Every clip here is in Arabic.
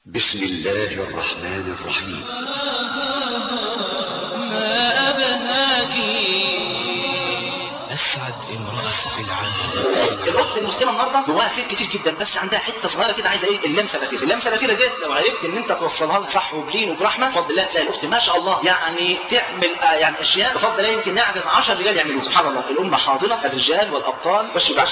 بسم الله الرحمن الرحيم. ما أبهاك أسعد امرأة في العالم. الأخت المسلمة النهارده جواها خير كتير جدا، بس عندها حتة صغيرة كده عايزة إيه؟ اللمسة الأخيرة. اللمسة الأخيرة ديت لو عرفت إن أنت توصلها لها صح وبلين وبرحمة بفضل الله تلاقي الأخت ما شاء الله يعني تعمل يعني أشياء بفضل الله يمكن يعجز 10 رجال يعملوها. سبحان الله، الأمة حاضرة، الرجال والأبطال والشجاع.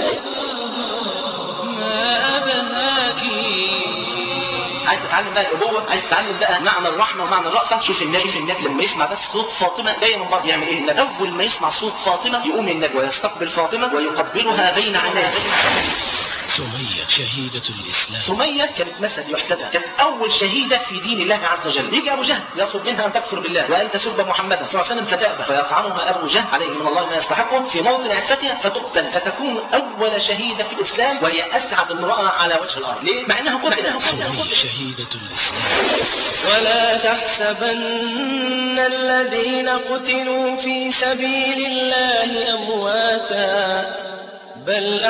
ما أبهاك عايز تتعلم بقى الابوه، عايز تتعلم بقى معنى الرحمه ومعنى الرأفه. شوف النبي لما يسمع بس صوت فاطمه جايه من بره يعمل ايه؟ النبي اول ما يسمع صوت فاطمه يقوم النبي ويستقبل فاطمه ويقبلها بين عينيه. سمية شهيدة الإسلام. سمية كانت مسد يحتذى، كانت أول شهيدة في دين الله عز وجل. يجي أبو جهل يطلب منها أن تكفر بالله وأن تسب محمدا صلى الله عليه وسلم فتأبى، فيطعنها أبو جهل عليه من الله ما يستحقه في موطن عفتها فتقتل، فتكون أول شهيدة في الإسلام وهي أسعد امرأة على وجه الأرض. ليه؟ مع إنها قتلت. سمية شهيدة الإسلام. ولا تحسبن الذين قتلوا في سبيل الله أمواتا بل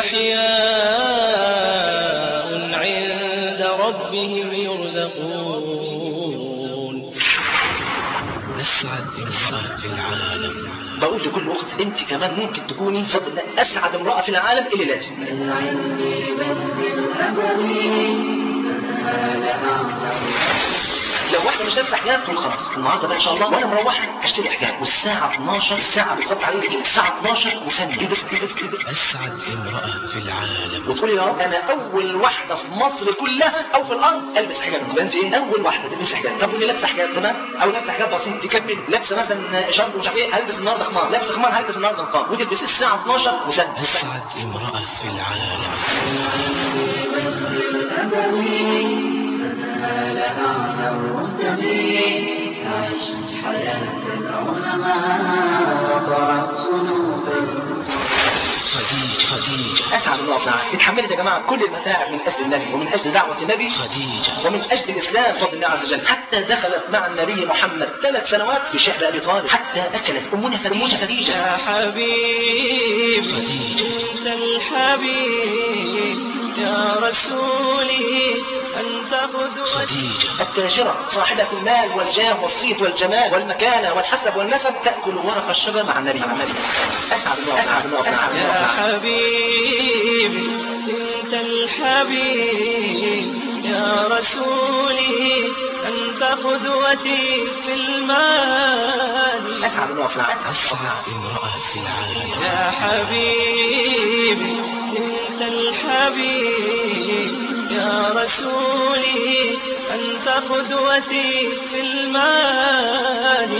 أحياء عند ربهم يرزقون. أسعد امرأة في العالم. بقول لكل أخت أنت كمان ممكن تكوني بفضل الله أسعد امرأة في العالم اللي لازم. لو واحدة مش لابسة حجاب تقول خلاص النهارده بقى ان شاء الله وانا مروحه اشتري حجاب، والساعة 12 الساعة بالظبط عليك الساعة 12 وثانية البس. أسعد امرأة في العالم. وتقولي يا رب انا اول واحدة في مصر كلها او في الارض البس حجاب. يبقى انت ايه؟ اول واحدة تلبس حجاب. طب واللي لابسة حجاب تمام او لابسة حجاب بسيط تكمل، لابسة مثلا شرب ومش عارف ايه هلبس النهارده خمار، لابسة خمار هلبس النهارده نقاب، وتلبسي الساعة 12 وثانية. أسعد امرأة في العالم. عيش حياة العلماء وقرأت صنوف خديجة اسعد الله في العالم. اتحملت يا جماعه كل المتاعب من اجل النبي ومن اجل دعوه النبي خديجة ومن اجل الاسلام بفضل الله عز وجل، حتى دخلت مع النبي محمد 3 سنوات في شعب ابي طالب، حتى اكلت امنا خديجه. يا حبيب خديجة أنت الحبيب يا رسولي أنت قدوتي. خديجة التاجرة صاحبة المال والجاه والصيت والجمال والمكانة والحسب والنسب تأكل ورق الشجر مع النبي. أسعد الله. يا حبيب أنت الحبيب يا رسولي أنت قدوتي في المال. أسعد الله في العالم. أسعد امرأة في العالم. يا حبيب أنت الحبيب يا رسولي أنت قدوتي في المال.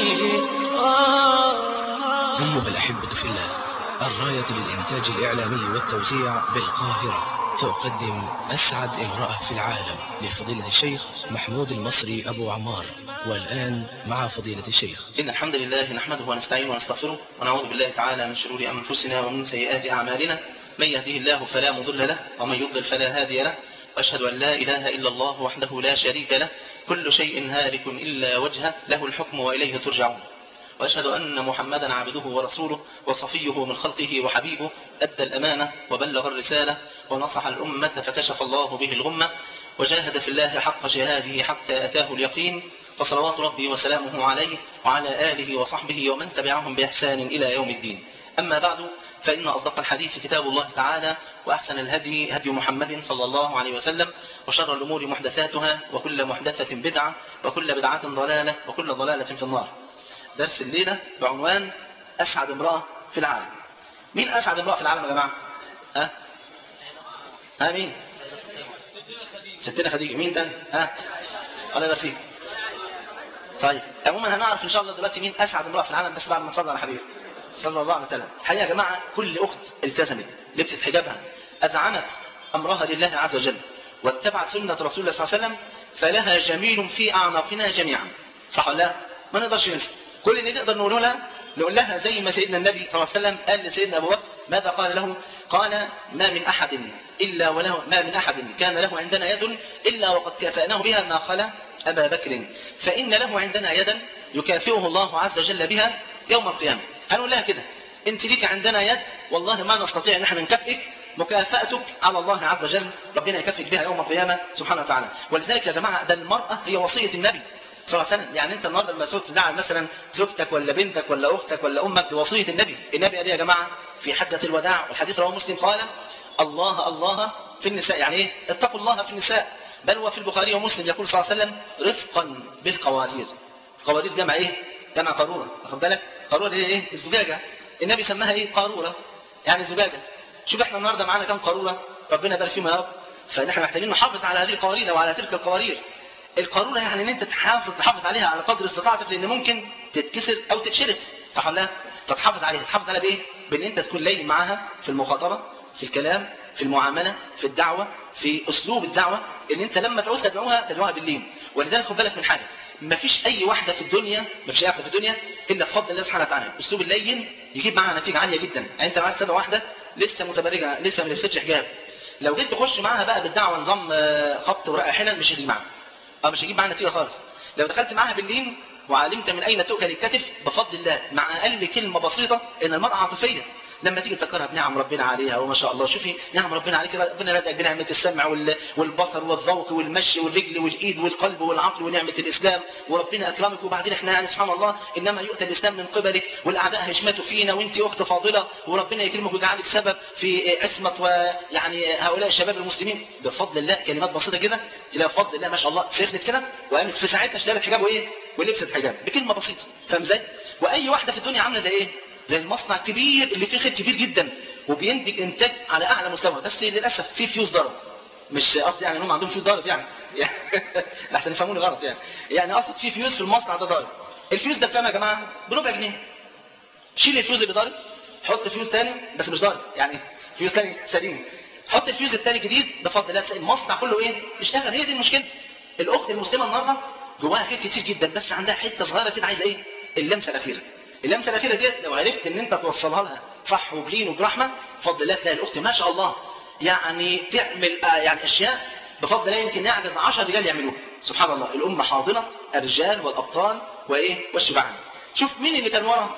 أيها الأحبة في الله، الراية للإنتاج الإعلامي والتوزيع بالقاهرة تقدم أسعد امرأة في العالم لفضيلة الشيخ محمود المصري أبو عمار. والآن مع فضيلة الشيخ. إن الحمد لله نحمده ونستعينه ونستغفره ونعوذ بالله تعالى من شرور أنفسنا ومن سيئات أعمالنا. من يهده الله فلا مضل له ومن يضلل فلا هادي له، وأشهد أن لا إله إلا الله وحده لا شريك له، كل شيء هالك إلا وجهه له الحكم وإليه ترجعون. وأشهد أن محمدا عبده ورسوله وصفيه من خلقه وحبيبه، أدى الأمانة وبلغ الرسالة ونصح الأمة فكشف الله به الغمة، وجاهد في الله حق جهاده حتى أتاه اليقين، فصلوات ربي وسلامه عليه وعلى آله وصحبه ومن تبعهم بإحسان إلى يوم الدين. أما بعد، فإن أصدق الحديث كتاب الله تعالى، وأحسن الهدي هدي محمد صلى الله عليه وسلم، وشر الأمور محدثاتها وكل محدثة بدعة وكل بدعة ضلالة وكل ضلالة في النار. درس الليلة بعنوان أسعد امرأة في العالم. مين أسعد امرأة في العالم يا جماعة؟ مين؟ ستنا خديجة. مين تاني؟ الله يبارك فيك. طيب عموما هنعرف إن شاء الله دلوقتي مين أسعد امرأة في العالم، بس بعد ما نصلي على حبيبي صلى الله عليه وسلم. الحقيقة يا جماعة كل أخت التزمت لبست حجابها أذعنت أمرها لله عز وجل واتبعت سنة رسول الله صلى الله عليه وسلم فلها جميل في أعناقنا جميعا. صح ولا لا؟ ما نقدرش ننسى. كل اللي نقدر نقول لها زي ما سيدنا النبي صلى الله عليه وسلم قال لسيدنا أبو بكر. ماذا قال له؟ قال ما من أحد كان له عندنا يد إلا وقد كافأناه بها ما خلا أبا بكر، فإن له عندنا يدا يكافئه الله عز وجل بها يوم القيامة. هنقول لها كده انت ليك عندنا يد والله ما نستطيع ان احنا نكافئك مكافأتك على الله عز وجل، ربنا يكفيك بها يوم القيامة سبحانه وتعالى. ولذلك يا جماعة ده المرأة هي وصية النبي صلى الله عليه وسلم. يعني انت النهارده لما تزعل مثلا زوجتك ولا بنتك ولا اختك ولا امك بوصية النبي. النبي قال يا جماعة في حجة الوداع، والحديث رواه مسلم، قال الله الله في النساء، يعني ايه؟ اتقوا الله في النساء. بل وفي البخاري ومسلم يقول صلى الله عليه وسلم رفقا بالقوارير. قوارير جمع ايه؟ جمع قارورة. واخد بالك؟ قارورة ايه؟ الزجاجة. النبي سماها ايه؟ قارورة، يعني زجاجة. شوف احنا النهارده معانا كم قارورة، ربنا يبارك فيهم يا رب. فنحن محتاجين نحافظ على هذه القوارير وعلى تلك القوارير. القارورة يعني ان انت تحافظ عليها على قدر استطاعتك، لان ممكن تتكسر او تتشرف، صح ولا لا؟ فتحافظ عليها. تحافظ عليها بايه؟ بان انت تكون لين معاها في المخاطبة، في الكلام، في المعاملة، في الدعوة، في اسلوب الدعوة، ان انت لما تعوز تدعوها باللين. ولذلك خد بالك من حاجة، مفيش اي واحدة في الدنيا، مفيش اي واحدة في الدنيا الا بفضل الله سبحانه وتعالى. اسلوب اللين يجيب معاها نتيجة عالية جدا. يعني انت معاك سنة واحدة لسه متبرجة، لسه ما لبستش حجاب، لو جيت تخش معاها بقى بالدعوة نظام خبط ورق حلل، مش هتيجي معاها، مش هيجيب معاها نتيجة خالص. لو دخلت معاها باللين وعلمت من اين تؤكل الكتف، بفضل الله مع اقل كلمة بسيطة، ان المرأة عاطفية، لما تيجي تذكرها بنعم ربنا عليها وما شاء الله، شوفي نعم ربنا عليك، ربنا رزقك بنعمة السمع والبصر والذوق والمشي والرجل والايد والقلب والعقل ونعمة الاسلام، وربنا اكرمك، وبعدين احنا يعني سبحان الله انما يؤتى الاسلام من قبلك، والاعداء هيشمتوا فينا، وانت اخت فاضلة، وربنا يكرمك ويجعلك سبب في عصمة ويعني هؤلاء الشباب المسلمين. بفضل الله كلمات بسيطة كده تلاقي بفضل الله ما شاء الله سخنت كده، وقامت في ساعتها اشتغلت حجاب وايه ولبست حجاب بكلمة بسيطة. فاهم ازاي؟ واي واحدة في الدنيا عاملة زي ايه؟ زي المصنع الكبير اللي فيه خير كبير جدا وبينتج انتاج على اعلى مستوى، بس للاسف في فيوز ضرب. مش قصدي يعني انهم عندهم فيوز ضرب يعني لحسن يفهموني غلط، يعني اقصد في فيوز في المصنع ده ضارب. الفيوز ده بكام يا جماعه؟ بربع جنيه. شيل الفيوز اللي ضارب، حط فيوز تاني بس مش ضارب، يعني فيوز تاني سليم، حط الفيوز التاني جديد، بفضل الله تلاقي المصنع كله ايه؟ اشتغل. هي دي المشكله. الاخت المسلمه النهارده جواها خير كتير جدا، بس عندها حته صغيره كده عايزه ايه؟ اللمسه الاخيره. اللمسه الاخيره ديت لو عرفت ان انت توصلها لها صح وبلين وبرحمه، بفضل الله تلاقي الاخت ما شاء الله يعني تعمل يعني اشياء بفضل الله يمكن يعجز 10 رجال يعملوها. سبحان الله، الامه حاضنه الرجال والابطال وايه والشجعان. شوف مين اللي كان ورا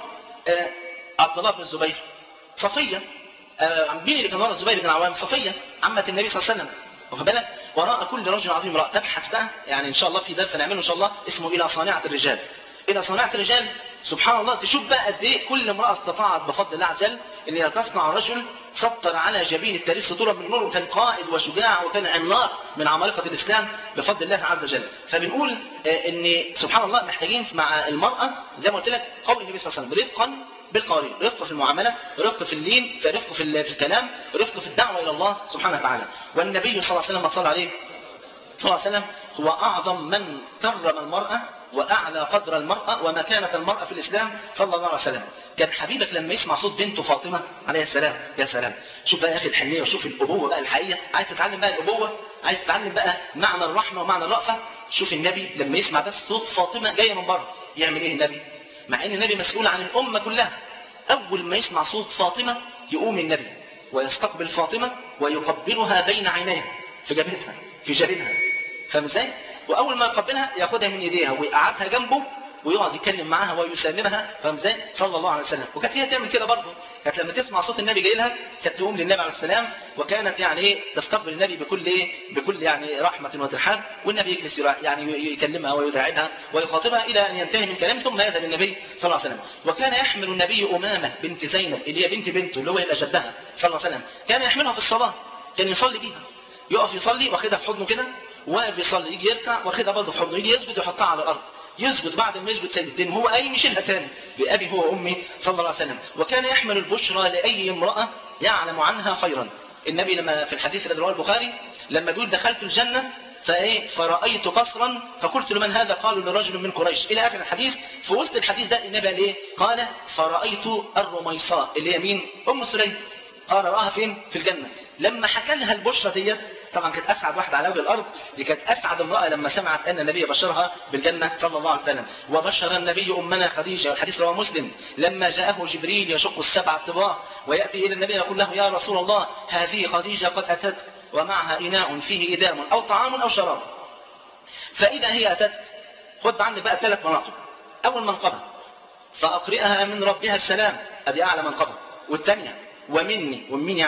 عبد الله بن الزبير؟ صفيه. مين اللي كان ورا الزبير بن العوام؟ صفيه عمه النبي صلى الله عليه وسلم. واخد بالك؟ وراء كل رجل عظيم امرأة. تبحث بقى يعني ان شاء الله في درس نعمله ان شاء الله اسمه الى صانعة الرجال. الى صانعة الرجال، سبحان الله تشوف بقى قد ايه كل امرأة استطاعت بفضل الله عز وجل ان هي تصنع رجل سطر على جبين التاريخ سطورا من نور، وكان قائد وشجاع وكان عملاق من عمالقة الاسلام بفضل الله عز وجل. فبنقول ان سبحان الله محتاجين مع المرأة زي ما قلت لك قول النبي صلى الله عليه وسلم رفقا بالقوارير، رفق في المعاملة، رفق في اللين، رفق في الكلام، رفق في الدعوة إلى الله سبحانه وتعالى. والنبي صلى الله عليه وسلم صلى عليه صلى الله عليه وسلم هو أعظم من كرم المرأة وأعلى قدر المرأة ومكانة المرأة في الإسلام صلى الله عليه وسلم. كان حبيبك لما يسمع صوت بنته فاطمة عليه السلام، يا سلام، شوف بقى يا أخي الحنية وشوف الأبوة بقى الحقيقية. عايز تتعلم بقى الأبوة، عايز تتعلم بقى معنى الرحمة ومعنى الرأفة، شوف النبي لما يسمع بس صوت فاطمة جاية من بره يعمل إيه النبي؟ مع ان النبي مسؤول عن الامه كلها، اول ما يسمع صوت فاطمه يقوم النبي ويستقبل فاطمه ويقبلها بين عينيها في جبهتها في جبينها. فاهم ازاي؟ واول ما يقبلها ياخدها من ايديها ويقعدها جنبه ويقعد يتكلم معاها ويسامرها. فاهم ازاي؟ صلى الله عليه وسلم. وكانت هي تعمل كده برضه، كانت لما تسمع صوت النبي جاي لها كانت تقوم للنبي عليه السلام، وكانت يعني ايه تستقبل النبي بكل يعني رحمه وترحاب، والنبي يجلس يعني يكلمها ويداعبها ويخاطبها الى ان ينتهي من كلامه ثم يذهب النبي صلى الله عليه وسلم. وكان يحمل النبي امامه بنت زينب اللي هي بنت بنته اللي هو يبقى جدها صلى الله عليه وسلم، كان يحملها في الصلاه، كان يصلي بيها، يقف يصلي واخدها في حضنه كده، واقف يصلي يجي يركع واخدها برضه في حضنه، يجي يسجد ويحطها على الارض، يسجد بعد ما يسجد سجدتين وهو قايم يشيلها تاني بأبي هو وأمي صلى الله عليه وسلم. وكان يحمل البشرى لأي امرأة يعلم عنها خيرا. النبي لما في الحديث الذي رواه البخاري لما بيقول دخلت الجنة فرأيت قصرا فقلت لمن هذا؟ قالوا لرجل من قريش إلى آخر الحديث. في وسط الحديث ده النبي قال إيه؟ قال فرأيت الرميصاء اللي هي مين؟ أم سليم. قال رآها فين؟ في الجنة. لما حكى لها البشرى ديت طبعا كانت اسعد واحده على وجه الارض، دي كانت اسعد امراه لما سمعت ان النبي بشرها بالجنه صلى الله عليه وسلم. وبشر النبي امنا خديجه، والحديث رواه مسلم، لما جاءه جبريل يشق السبع الطباق وياتي الى النبي يقول له يا رسول الله هذه خديجه قد اتتك ومعها اناء فيه ادام او طعام او شراب. فاذا هي اتتك خد عنك بقى 3 مناقب. اول منقبه فاقرئها من ربها السلام، ادي اعلى منقبه. والثانيه ومني، ومين يعني؟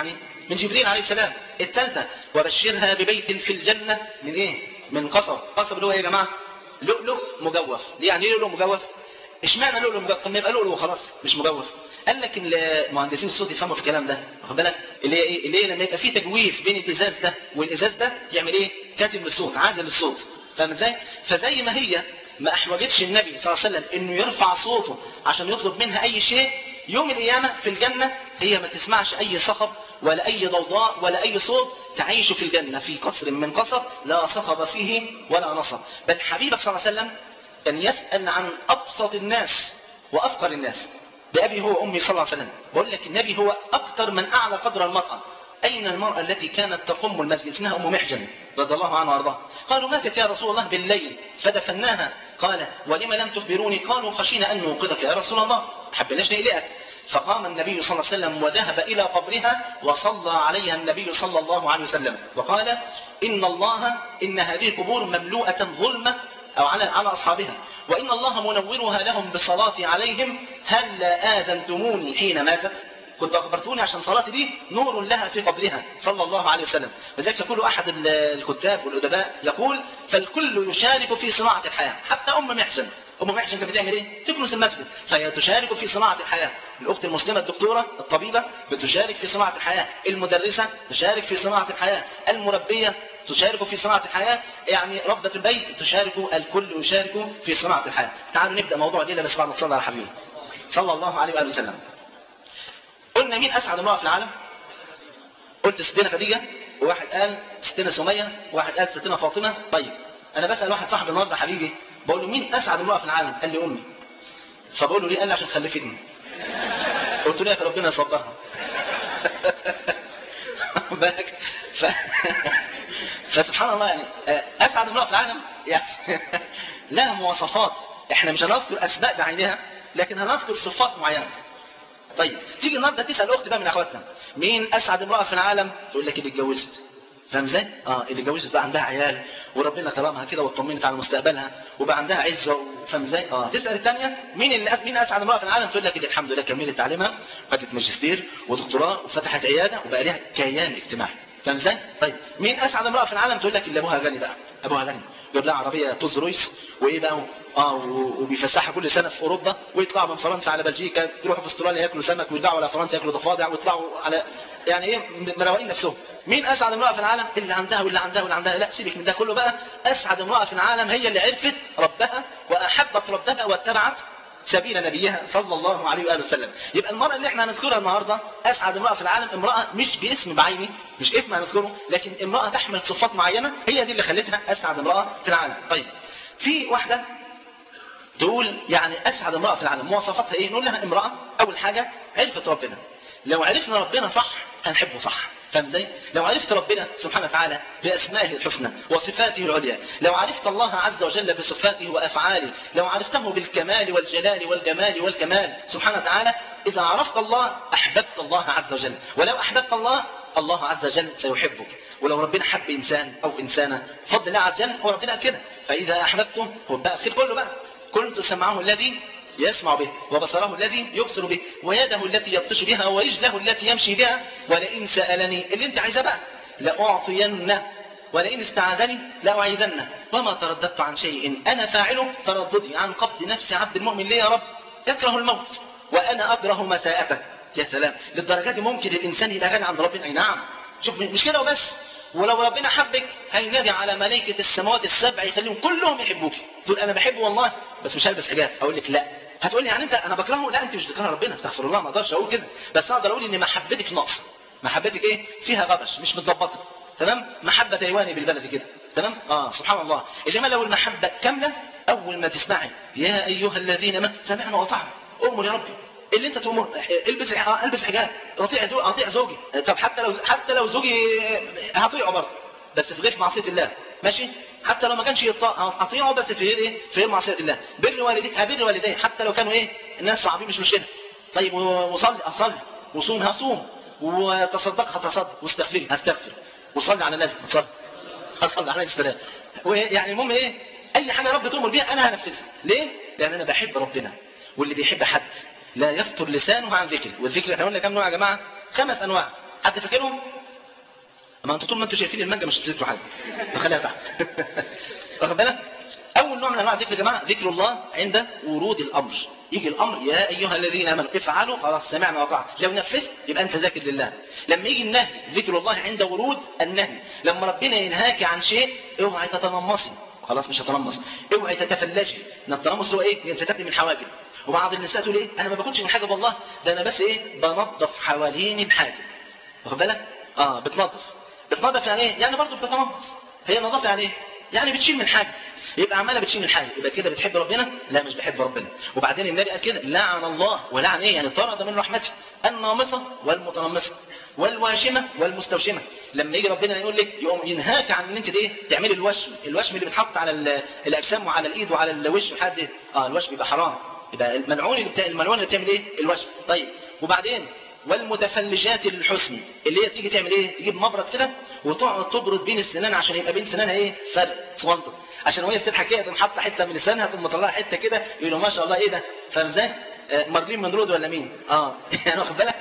من جبريل عليه السلام. الثالثة وبشرها ببيت في الجنة من ايه؟ من قصب. قصب اللي هو ايه يا جماعة؟ لؤلؤ مجوف. ليه يعني ايه لؤلؤ مجوف؟ اشمعنى لؤلؤ مجوف؟ طب ما يبقى لؤلؤ وخلاص مش مجوف. قال لك المهندسين الصوت يفهموا في الكلام ده، واخد بالك؟ اللي هي ايه؟ اللي هي لما يبقى في تجويف بين الازاز ده والازاز ده يعمل ايه؟ كاتم للصوت، عازل للصوت. فاهم ازاي؟ فزي ما هي ما احوجتش النبي صلى الله عليه وسلم انه يرفع صوته عشان يطلب منها اي شيء، يوم القيامة في الجنة هي ما تسمعش اي صخب ولا اي ضوضاء ولا اي صوت، تعيش في الجنة في قصر من قصب لا صخب فيه ولا نصب. بل حبيبك صلى الله عليه وسلم كان يسأل عن ابسط الناس وافقر الناس. بأبي هو أمي صلى الله عليه وسلم. بقول لك النبي هو أكثر من أعلى قدر المرأة. أين المرأة التي كانت تقوم المسجد؟ اسمها أم محجن رضي الله عنها وارضاها. قالوا ماتت يا رسول الله بالليل فدفناها. قال ولم لم تخبروني؟ قالوا خشينا أن نوقظك يا رسول الله، حبناش نقلقك. فقام النبي صلى الله عليه وسلم وذهب إلى قبرها وصلى عليها النبي صلى الله عليه وسلم وقال إن هذه القبور مملوءة ظلمة أو على أصحابها، وإن الله منورها لهم بصلاتي عليهم، هل آذنتموني حين ماتت؟ كنت أخبرتوني عشان صلاتي دي نور لها في قبرها صلى الله عليه وسلم. لذلك يقول أحد الكتاب والأدباء يقول فالكل يشارك في صناعة الحياة، حتى أم محجن. أم محجن كانت بتعمل إيه؟ تكنس المسجد، فهي تشارك في صناعة الحياة. الأخت المسلمة الدكتورة الطبيبة بتشارك في صناعة الحياة، المدرسة تشارك في صناعة الحياة، المربية تشارك في صناعة الحياة، يعني ربة البيت تشارك، الكل يشارك في صناعة الحياة. تعالوا نبدأ موضوع الليلة بس بعد ما تصلي على حبيبي صلى الله عليه وآله وسلم. قلنا مين أسعد امرأة في العالم؟ قلت ستنا خديجة، وواحد قال ستنا سمية، وواحد قال ستنا فاطمة. طيب أنا بسأل واحد صاحب النهارده حبيبي بقول له مين أسعد امرأة في العالم؟ قال لي أمي. فبقول له ليه؟ قال لي عشان خلفتني. قلت له يا أخي ربنا يصبرها. بالك فسبحان الله يعني أسعد امرأة في العالم يعني لها مواصفات. احنا مش هنذكر أسماء بعينها لكن هنذكر صفات معينة. طيب تيجي النهارده تسأل أخت بقى من أخواتنا مين أسعد امرأة في العالم؟ تقول لك اللي اتجوزت. فاهم ازاي؟ اللي اتجوزت بقى عندها عيال وربنا كرمها كده واطمنت على مستقبلها وبقى عندها عزه. فاهم ازاي؟ تسال الثانيه مين اسعد امراه في العالم؟ تقول لك اللي الحمد لله كملت تعليمها، خدت ماجستير ودكتوراه وفتحت عياده وبقى لها كيان اجتماعي. فاهم ازاي؟ طيب مين اسعد امراه في العالم؟ تقول لك اللي ابوها غني بقى، ابوها غني جاب لها عربيه توز رويس وايه بقى وبيفسحها كل سنه في اوروبا، ويطلعوا من فرنسا على بلجيكا، يروحوا في استراليا ياكلوا سمك، ويرجعوا على فرنسا ياكلوا ضفادع، ويطلعوا على يعني ايه مروقين نفسهم. مين اسعد امراه في العالم؟ اللي عندها واللي عندها واللي عندها. لا سيبك من ده كله بقى. اسعد امراه في العالم هي اللي عرفت ربها واحبت ربها واتبعت سبيل نبيها صلى الله عليه واله وسلم. يبقى المراه اللي احنا هنذكرها النهارده اسعد امراه في العالم، امراه مش باسم بعيني، مش اسم هنذكره، لكن امراه تحمل صفات معينه هي دي اللي خلتها اسعد امراه في العالم. طيب في واحده تقول يعني اسعد امراه في العالم مواصفاتها ايه؟ نقول لها امراه اول حاجه عرفت ربنا. لو عرفنا ربنا صح هنحبه صح. فاهم ازاي؟ لو عرفت ربنا سبحانه وتعالى باسمائه الحسنى وصفاته العليا، لو عرفت الله عز وجل بصفاته وافعاله، لو عرفته بالكمال والجلال والجمال والكمال سبحانه وتعالى، اذا عرفت الله احببت الله عز وجل، ولو احببت الله الله عز وجل سيحبك. ولو ربنا حب انسان او انسانه بفضل الله عز وجل، هو ربنا كده، فاذا احببته هو بقى الخير كله بقى. كنت سمعه الذي يسمع به، وبصره الذي يبصر به، ويده التي يبطش بها، ورجله التي يمشي بها، ولئن سألني اللي انت عايزه بقى لأعطينه، ولئن استعاذني لأعيذنه، وما ترددت عن شيء أنا فاعله ترددي عن قبض نفس عبد المؤمن لي يا رب يكره الموت وأنا أكره مساءته. يا سلام، للدرجة دي ممكن الإنسان يبقى غني عند ربنا؟ أي نعم. شوف مش كده وبس، ولو ربنا حبك هينادي على ملائكة السماوات السبع يخليهم كلهم يحبوك. تقول أنا بحبه والله بس مش هلبس حجاب. أقول لك لا. هتقول لي يعني انت انا بكرهه؟ لا انت مش بتكره ربنا، استغفر الله، ما اقدرش اقول كده، بس اقدر اقول ان محبتك ناقصه، محبتك ايه؟ فيها غبش، مش متظبطه. تمام؟ محبه تايواني بالبلدي كده. تمام؟ سبحان الله. انما لو المحبه كامله اول ما تسمعي يا ايها الذين امنوا سمعنا واطعنا، امر يا ربي اللي انت تؤمر البس حجاب، اطيع زوجي. طب حتى لو زوجي هطيعه برضه بس في غير معصيه الله، ماشي؟ حتى لو ما كانش اطيعه بس في ايه؟ في معصيه الله. بر والديك، هبر والدي حتى لو كانوا ايه؟ الناس صعبين مش مشكله. طيب وصلي اصلي، وصوم هصوم، وتصدق هتصدق، واستغفري هستغفر، وصلي على النبي هصلي عليه السلام. يعني المهم ايه؟ اي حاجه رب تؤمر بيها انا هنفذها. ليه؟ لان انا بحب ربنا، واللي بيحب حد لا يفتر لسانه عن ذكره. والذكر احنا قلنا كام نوع يا جماعه؟ 5 انواع. حد فاكرهم؟ ما انتوا طول ما انتوا شايفين المانجا مش هتذكروا حاجه، فخليها تحت. واخد بالك؟ اول نوع من انواع الذكر يا جماعه ذكر الله عند ورود الامر. يجي الامر يا ايها الذين امنوا افعلوا، خلاص سمعنا وطاعنا، لو نفذت يبقى انت ذاكر لله. لما يجي النهي ذكر الله عند ورود النهي، لما ربنا ينهاك عن شيء اوعي تتنمصي، خلاص مش هتنمص، اوعي تتفلجي. ان التنمص هو ايه؟ انت تبني من حواجب. وبعض النساء تقول ايه؟ انا ما باخدش من حاجه والله، ده انا بس ايه؟ بنظف حوالين الحاجه. واخد بالك؟ بتنظف يعني ايه؟ يعني برضه بتتنمص. هي نظافه يعني ايه؟ يعني بتشيل من حاجه. يبقى عماله بتشيل من حاجه، يبقى كده بتحب ربنا؟ لا مش بحب ربنا. وبعدين النبي قال كده لعن الله، ولعن ايه؟ يعني طرد من رحمته النامصه والمتنمصه والواشمه والمستوشمه. لما يجي ربنا يقول لك يقوم ينهاك عن ان انت ايه؟ تعملي الوشم اللي بيتحط على الاجسام وعلى الايد وعلى الوش لحد ايه؟ الوشم يبقى حرام، يبقى الملعون اللي بتعمل ايه؟ الوشم. طيب وبعدين والمتفلجات للحسن، اللي هي تيجي تعمل ايه؟ تجيب مبرد كده وتقعد تبرد بين السنان عشان يبقى بين سنانها ايه؟ فرق صوانطه، عشان وهي بتضحك كده تقوم حاطه حته من لسانها تقوم مطلعه حته كده، يقولوا ما شاء الله ايه ده؟ فاهم ازاي؟ مارلين مونرو ولا مين؟ يعني واخد بالك؟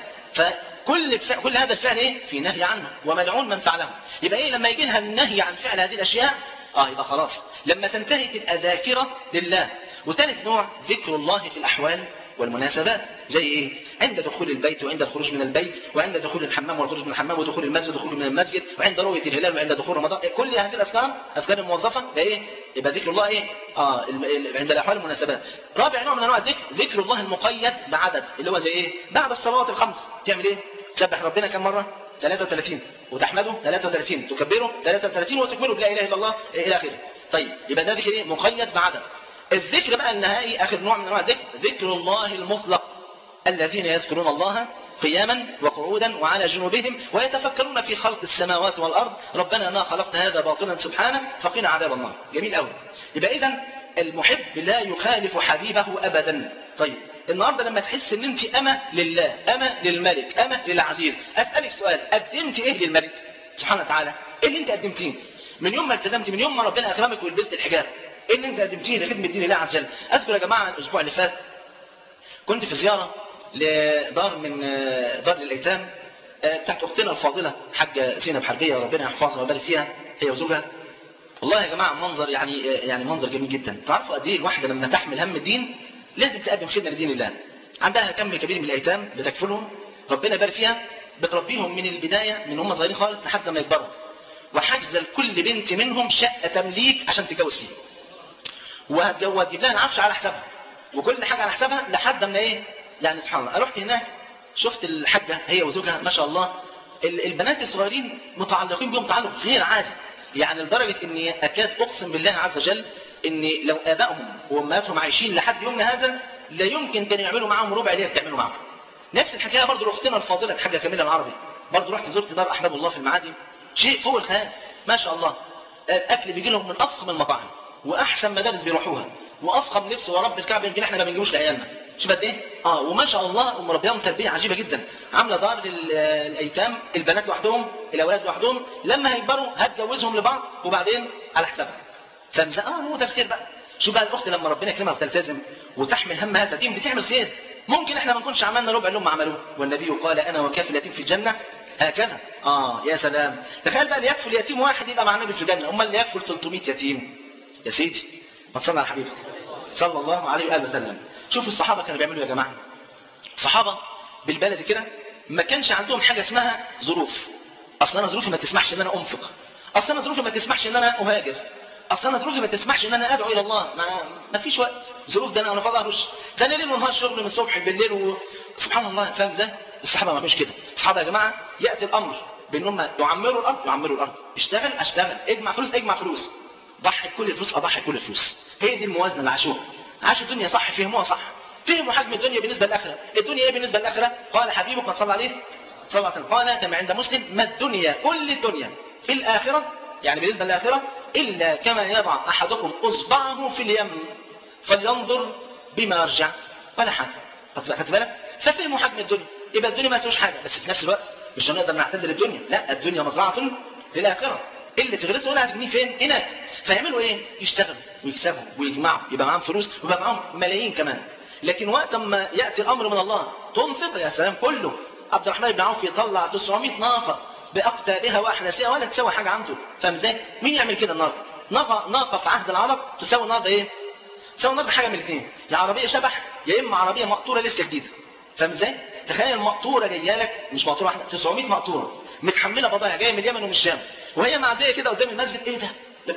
كل هذا الفعل ايه؟ في نهي عنه، وملعون من فعله. يبقى ايه لما يجي لها النهي عن فعل هذه الاشياء؟ يبقى خلاص لما تنتهي تبقى ذاكره لله. وثالث نوع ذكر الله في الاحوال والمناسبات، زي ايه؟ عند دخول البيت وعند الخروج من البيت، وعند دخول الحمام والخروج من الحمام، ودخول المسجد والخروج من المسجد، وعند رؤية الهلال وعند دخول رمضان. كل هذه الافكار الموظفه ده ايه؟ يبقى ذكر الله ايه؟ عند الاحوال والمناسبات. رابع نوع من انواع الذكر ذكر الله المقيد بعدد، اللي هو زي ايه؟ بعد الصلوات الخمس تعمل ايه؟ تسبح ربنا كم مره؟ 33، وتحمده 33، تكبره 33، وتكبره بلا اله الا الله الى اخره. طيب يبقى ده ذكر ايه؟ مقيد بعدد. الذكر بقى النهائي اخر نوع من انواع الذكر ذكر الله المطلق، الذين يذكرون الله قياما وقعودا وعلى جنوبهم ويتفكرون في خلق السماوات والارض ربنا ما خلقت هذا باطلا سبحانه فقنا عذاب النار. جميل قوي. يبقى اذا المحب لا يخالف حبيبه ابدا. طيب النهارده لما تحس ان انت امه لله، امه للملك، امه للعزيز، اسالك سؤال، قدمت ايه للملك سبحانه وتعالى؟ ايه اللي انت قدمتيه من يوم ما التزمت، من يوم ما ربنا اكرمك ولبست الحجاب؟ ايه اللي انت قدمتيه لخدمه دين الله عز وجل؟ اذكر يا جماعه الاسبوع اللي فات كنت في زياره لدار من دار للايتام بتاعت اختنا الفاضله حاجه زينب حربيه، ربنا يحفظها ويبارك فيها هي وزوجها. والله يا جماعه منظر يعني منظر جميل جدا. تعرفوا قد ايه الواحده لما تحمل هم الدين لازم تقدم خدمه لدين الله. عندها كم كبير من الايتام بتكفلهم، ربنا يبارك فيها، بتربيهم من البدايه من هم صغيرين خالص لحد ما يكبروا، وحجز لكل بنت منهم شقه تمليك عشان تتجوز فيها، وهتجيب لها العفش على حسابها وكل حاجه على حسابها لحد ما ايه يعني سبحان الله. رحت هناك شفت الحاجه هي وزوجها ما شاء الله، البنات الصغيرين متعلقين بهم تعلق غير عادي، يعني لدرجه اني اكاد اقسم بالله عز وجل ان لو ابائهم وامهاتهم عايشين لحد يومنا هذا لا يمكن كانوا يعملوا معاهم ربع اللي هي بتعمله معاهم. نفس الحكايه برضه لاختنا الفاضله الحاجه كامله العربي، برضه رحت زرت دار احباب الله في المعادي، شيء فوق الخيال ما شاء الله. الاكل بيجي لهم من افخم المطاعم واحسن مدارس بيروحوها وافخم لبس، ورب الكعبه يمكن احنا ما بنجيبوش لعيالنا. شوف قد ايه؟ وما شاء الله مربيهم تربيه عجيبه جدا. عامله دار للايتام، البنات لوحدهم الاولاد لوحدهم، لما هيكبروا هتجوزهم لبعض وبعدين على حسابها. هو ده الخير بقى. شوف بقى الاخت لما ربنا يكرمها وتلتزم وتحمل هم هذا الدين بتعمل خير. ممكن احنا ما نكونش عملنا ربع اللي هم عملوه، والنبي قال انا وكافل اليتيم في الجنه هكذا. يا سلام. تخيل بقى اللي يكفل يتيم واحد يبقى مع النبي في الجنه، امال اللي يكفل 300 يتيم يا سيدي. ما تصلي على حبيبك صلى الله عليه واله وسلم. شوفوا الصحابه كانوا بيعملوا يا جماعه. الصحابه بالبلد كده ما كانش عندهم حاجه اسمها ظروف. اصلا انا ظروفي ما تسمحش ان انا انفق، اصلا انا ظروفي ما تسمحش ان انا اهاجر، اصلا انا ظروفي ما تسمحش ان انا ادعو الى الله، ما فيش وقت. ظروف ده انا فاضي اهرش، ده انا ليل ونهار شغل من الصبح بالليل سبحان الله. فاهم ازاي؟ الصحابه ما كانوش كده. الصحابه يا جماعه ياتي الامر بانهم يعمروا الارض، اشتغل اجمع فلوس، ضحي كل الفلوس، اضحي كل الفلوس. هي دي الموازنه اللي عاشوا الدنيا صح، فهموها صح، فهموا حجم الدنيا بالنسبه للاخره. الدنيا ايه بالنسبه للاخره؟ قال حبيبك ما صلى عليه صلى الله عليه وسلم، قال كما عند مسلم ما الدنيا كل الدنيا في الاخره، يعني بالنسبه للاخره، الا كما يضع احدكم اصبعه في اليم فلينظر بما يرجع ولا حاجه. خدت بالك؟ ففهموا حجم الدنيا. يبقى الدنيا ما تسويش حاجه، بس في نفس الوقت مش هنقدر نعتزل الدنيا، لا الدنيا مزرعه للاخره، اللي تغرسه هنا هتجنيه فين؟ هناك. فيعملوا ايه؟ يشتغلوا ويكسبوا ويجمعوا، يبقى معاهم فلوس ويبقى معاهم ملايين كمان. لكن وقت ما ياتي الامر من الله تنفق، يا سلام كله. عبد الرحمن بن عوف يطلع 900 ناقه باقتابها واحلاسها ولا تسوي حاجه عنده. فاهم ازاي؟ مين يعمل كده النهارده؟ ناقه في عهد العرب تساوي النهارده ايه؟ تساوي النهارده حاجه من الاثنين، يا عربيه شبح يا اما عربيه مقطوره لسه جديده. فاهم ازاي؟ تخيل المقطوره جايه لك، مش مقطوره واحده، 900 مقطوره متحمله بضايع جايه من اليمن ومن الشام، وهي معديه كده قدام المسجد، ايه ده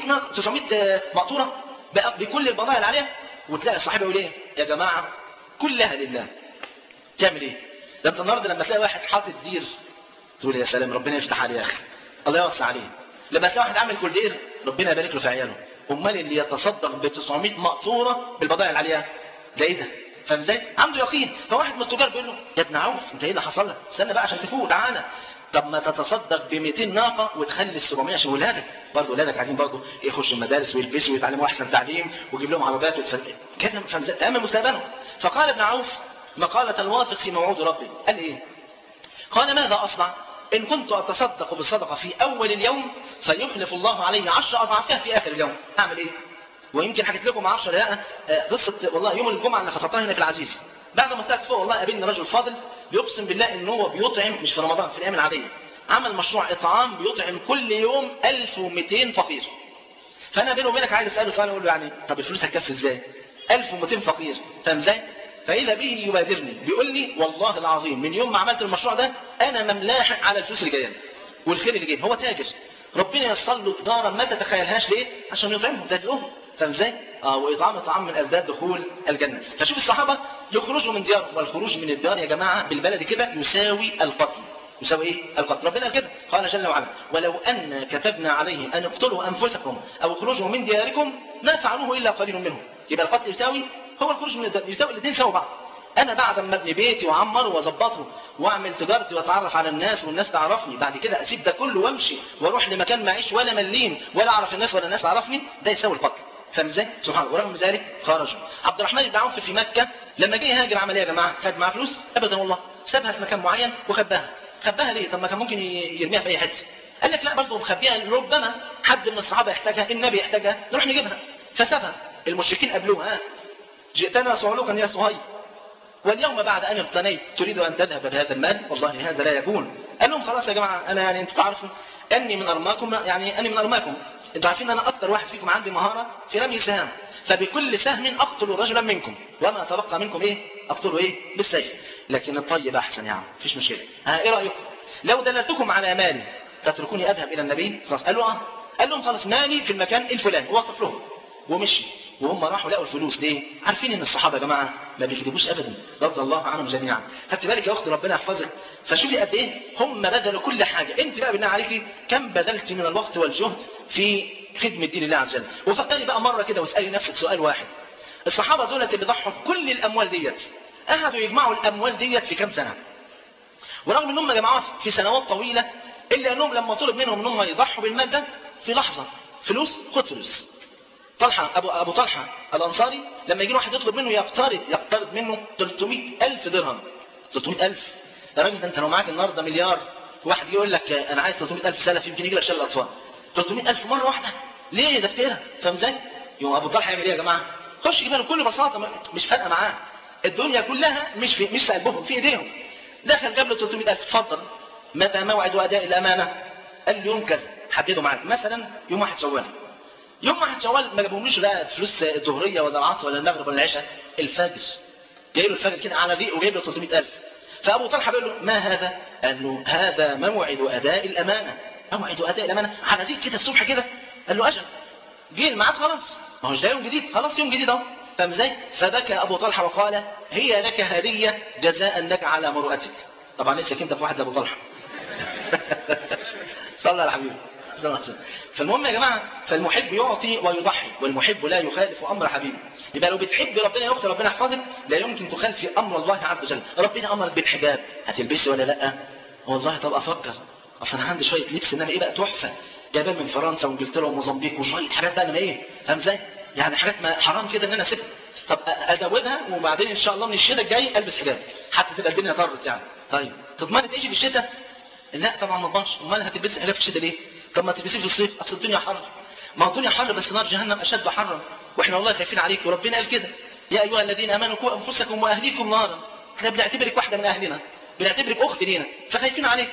900 مقطوره بكل البضائع اللي عليها. وتلاقي صاحبه يقول ايه؟ يا جماعه كلها لله. تعمل ايه؟ ده انت النهارده لما تلاقي واحد حاطط زير تقول يا سلام ربنا يفتح عليه يا اخي، الله يوسع عليه. لما تلاقي واحد عامل كولدير ربنا يبارك له في عياله. امال اللي يتصدق ب 900 مقطوره بالبضائع اللي عليها ده ايه ده؟ فاهم ازاي؟ عنده يقين. فواحد من التجار بيقول له يا ابن عوف انت ايه اللي حصل لك؟ استنى بقى عشان تفوق تعالى. طب ما تتصدق ب 200 ناقه وتخلي ال 700 عشان ولادك، برضه ولادك عايزين برضه يخشوا المدارس ويلبسوا ويتعلموا احسن تعليم ويجيب لهم عربيات كده. فاهم ازاي؟ تامن مستقبلهم. فقال ابن عوف مقالة الواثق في موعود ربي. قال ايه؟ قال ماذا اصنع ان كنت اتصدق بالصدقه في اول اليوم فيخلف الله علي 10 اضعافها في اخر اليوم، اعمل ايه؟ ويمكن حكيت لكم 10 لا قصه والله يوم الجمعه اللي خطبتها هنا في العزيز. بعد ما طلعت فوق والله قابلني رجل فاضل بيقسم بالله ان هو بيطعم، مش في رمضان في الايام العاديه، عمل مشروع اطعام بيطعم كل يوم 1200 فقير. فانا بيني وبينك عايز اساله سؤال اقول له يعني طب الفلوس هتكفي ازاي؟ 1200 فقير، فاهم ازاي؟ فاذا به يبادرني بيقول لي والله العظيم من يوم ما عملت المشروع ده انا مملاحق على الفلوس اللي جايه والخير اللي جاي. هو تاجر ربنا ييسر له تجاره ما تتخيلهاش، ليه؟ عشان يطعمهم ترزقهم. فاهم ازاي؟ واطعام الطعام من اسباب دخول الجنه. فشوف الصحابه يخرجوا من ديارهم، والخروج من الدار يا جماعه بالبلد كده يساوي القتل. يساوي ايه؟ القتل. ربنا كده قال جل وعلا ولو ان كتبنا عليهم ان اقتلوا انفسكم او اخرجوا من دياركم ما فعلوه الا قليل منهم. يبقى القتل يساوي هو الخروج من الدار، يساوي الاثنين سوا بعض. انا بعد ما ابني بيتي واعمره واظبطه واعمل تجارتي واتعرف على الناس والناس تعرفني، بعد كده اسيب ده كله وامشي واروح لمكان ما اعيش ولا مليم ولا اعرف الناس ولا الناس تعرفني، ده يساوي القتل. فاهم ازاي؟ سبحان الله. ورغم ذلك خرجوا. عبد الرحمن بن عوف في مكه لما جه يهاجر عمل ايه يا جماعه؟ خد معاه فلوس؟ ابدا والله، سابها في مكان معين وخباها. خباها ليه؟ طب ما كان ممكن يرميها في اي حته. قال لك لا برضه مخبيها ربما حد من الصحابه يحتاجها، النبي يحتاجها، نروح نجيبها. فسابها. المشركين قابلوها جئتنا صعلوكا يا صهيب واليوم بعد ان اغتنيت تريد ان تذهب بهذا المال؟ والله هذا لا يكون. قال لهم خلاص يا جماعه انا يعني انتوا تعرفوا اني من ارماكم، يعني اني من ارماكم، انتوا عارفين ان انا اكثر واحد فيكم عندي مهاره في رمي السهام، فبكل سهم اقتل رجلا منكم وما تبقى منكم ايه؟ اقتله ايه؟ بالسيف. لكن الطيب احسن يا عم، مفيش مشكله. ايه رايكم لو دللتكم على مالي تتركوني اذهب الى النبي صلى الله عليه وسلم؟ قالوا قال لهم خلاص مالي في المكان الفلاني، وصف لهم ومشي. وهم راحوا لقوا الفلوس. ليه؟ عارفين ان الصحابه يا جماعه ما بيكذبوش ابدا رضي الله عنهم جميعا. خدت بالك يا اختي ربنا يحفظك. فشوفي قد ايه هم بذلوا كل حاجه. انت بقى بالله عليكي كم بذلت من الوقت والجهد في خدمه دين الله عز وجل؟ وفكري بقى مره كده واسالي نفسك سؤال واحد. الصحابه دول اللي ضحوا كل الاموال ديت قعدوا يجمعوا الاموال ديت في كام سنه؟ ورغم انهم جمعوها في سنوات طويله الا انهم لما طلب منهم انهم يضحوا بالمال ده في لحظه، فلوس خد فلوس. طلحة أبو طلحة الأنصاري لما يجي واحد يطلب منه يقترض منه 300,000 درهم. 300,000 يا راجل، ده أنت لو معاك النهارده مليار واحد يقول لك أنا عايز 300,000 سلف يمكن يجي لك شلل الأطفال. 300,000 مرة واحدة ليه؟ ده افتراء. فاهم ازاي؟ يوم أبو طلحة يعمل إيه يا جماعة؟ خش يجيبها بكل بساطة، مش فارقة معاه. الدنيا كلها مش في قلبهم، في إيديهم. دخل جاب له 300,000. اتفضل متى موعد أداء الأمانة؟ قال له يوم كذا، حدده معاك مثلا يوم 1 شوال. يوم 1 شوال ما جابهملوش بقى فلوس الظهريه ولا العصر ولا المغرب ولا العشاء، الفجر. جاي له الفجر كده على ريق وجايب له 300,000. فابو طلحه بيقول له ما هذا؟ قال له هذا موعد اداء الامانه. موعد اداء الامانه على ريق كده الصبح كده؟ قال له اجل جه الميعاد خلاص، ما هوش ده يوم جديد، خلاص يوم جديد اهو. فاهم ازاي؟ فبكى ابو طلحه وقال هي لك هديه جزاء لك على مروءتك. طبعا لسه كنت في واحد ابو طلحه. صلى على حبيبي. فالمهم يا جماعه، فالمحب يعطي ويضحي، والمحب لا يخالف امر حبيبه. يبقى لو بتحب ربنا يا اختي ربنا يحفظك، لا يمكن تخالفي امر الله عز وجل. ربنا امرك بالحجاب، هتلبسي ولا لا؟ والله طب افكر، اصل انا عندي شويه لبس انما ايه بقى تحفه، جايباه من فرنسا وانجلترا وموزمبيق وشويه حاجات بقى من ايه، فاهم ازاي؟ يعني حاجات ما حرام كده ان انا اسيبها. طب ازودها وبعدين ان شاء الله من الشتاء الجاي البس حجاب حتى تبقى الدنيا طرت يعني. طيب تضمني تعيشي في الشتاء؟ لا طبعا ما تضمنش. امال هتلبسي حجاب في الشتاء ليه؟ طب ما تلبسيه في الصيف، اصل الدنيا حر. ما الدنيا حر بس نار جهنم اشد حرا، واحنا والله خايفين عليك، وربنا قال كده يا ايها الذين امنوا قوا انفسكم واهليكم نارا. احنا بنعتبرك واحده من اهلنا، بنعتبرك اخت لينا، فخايفين عليك.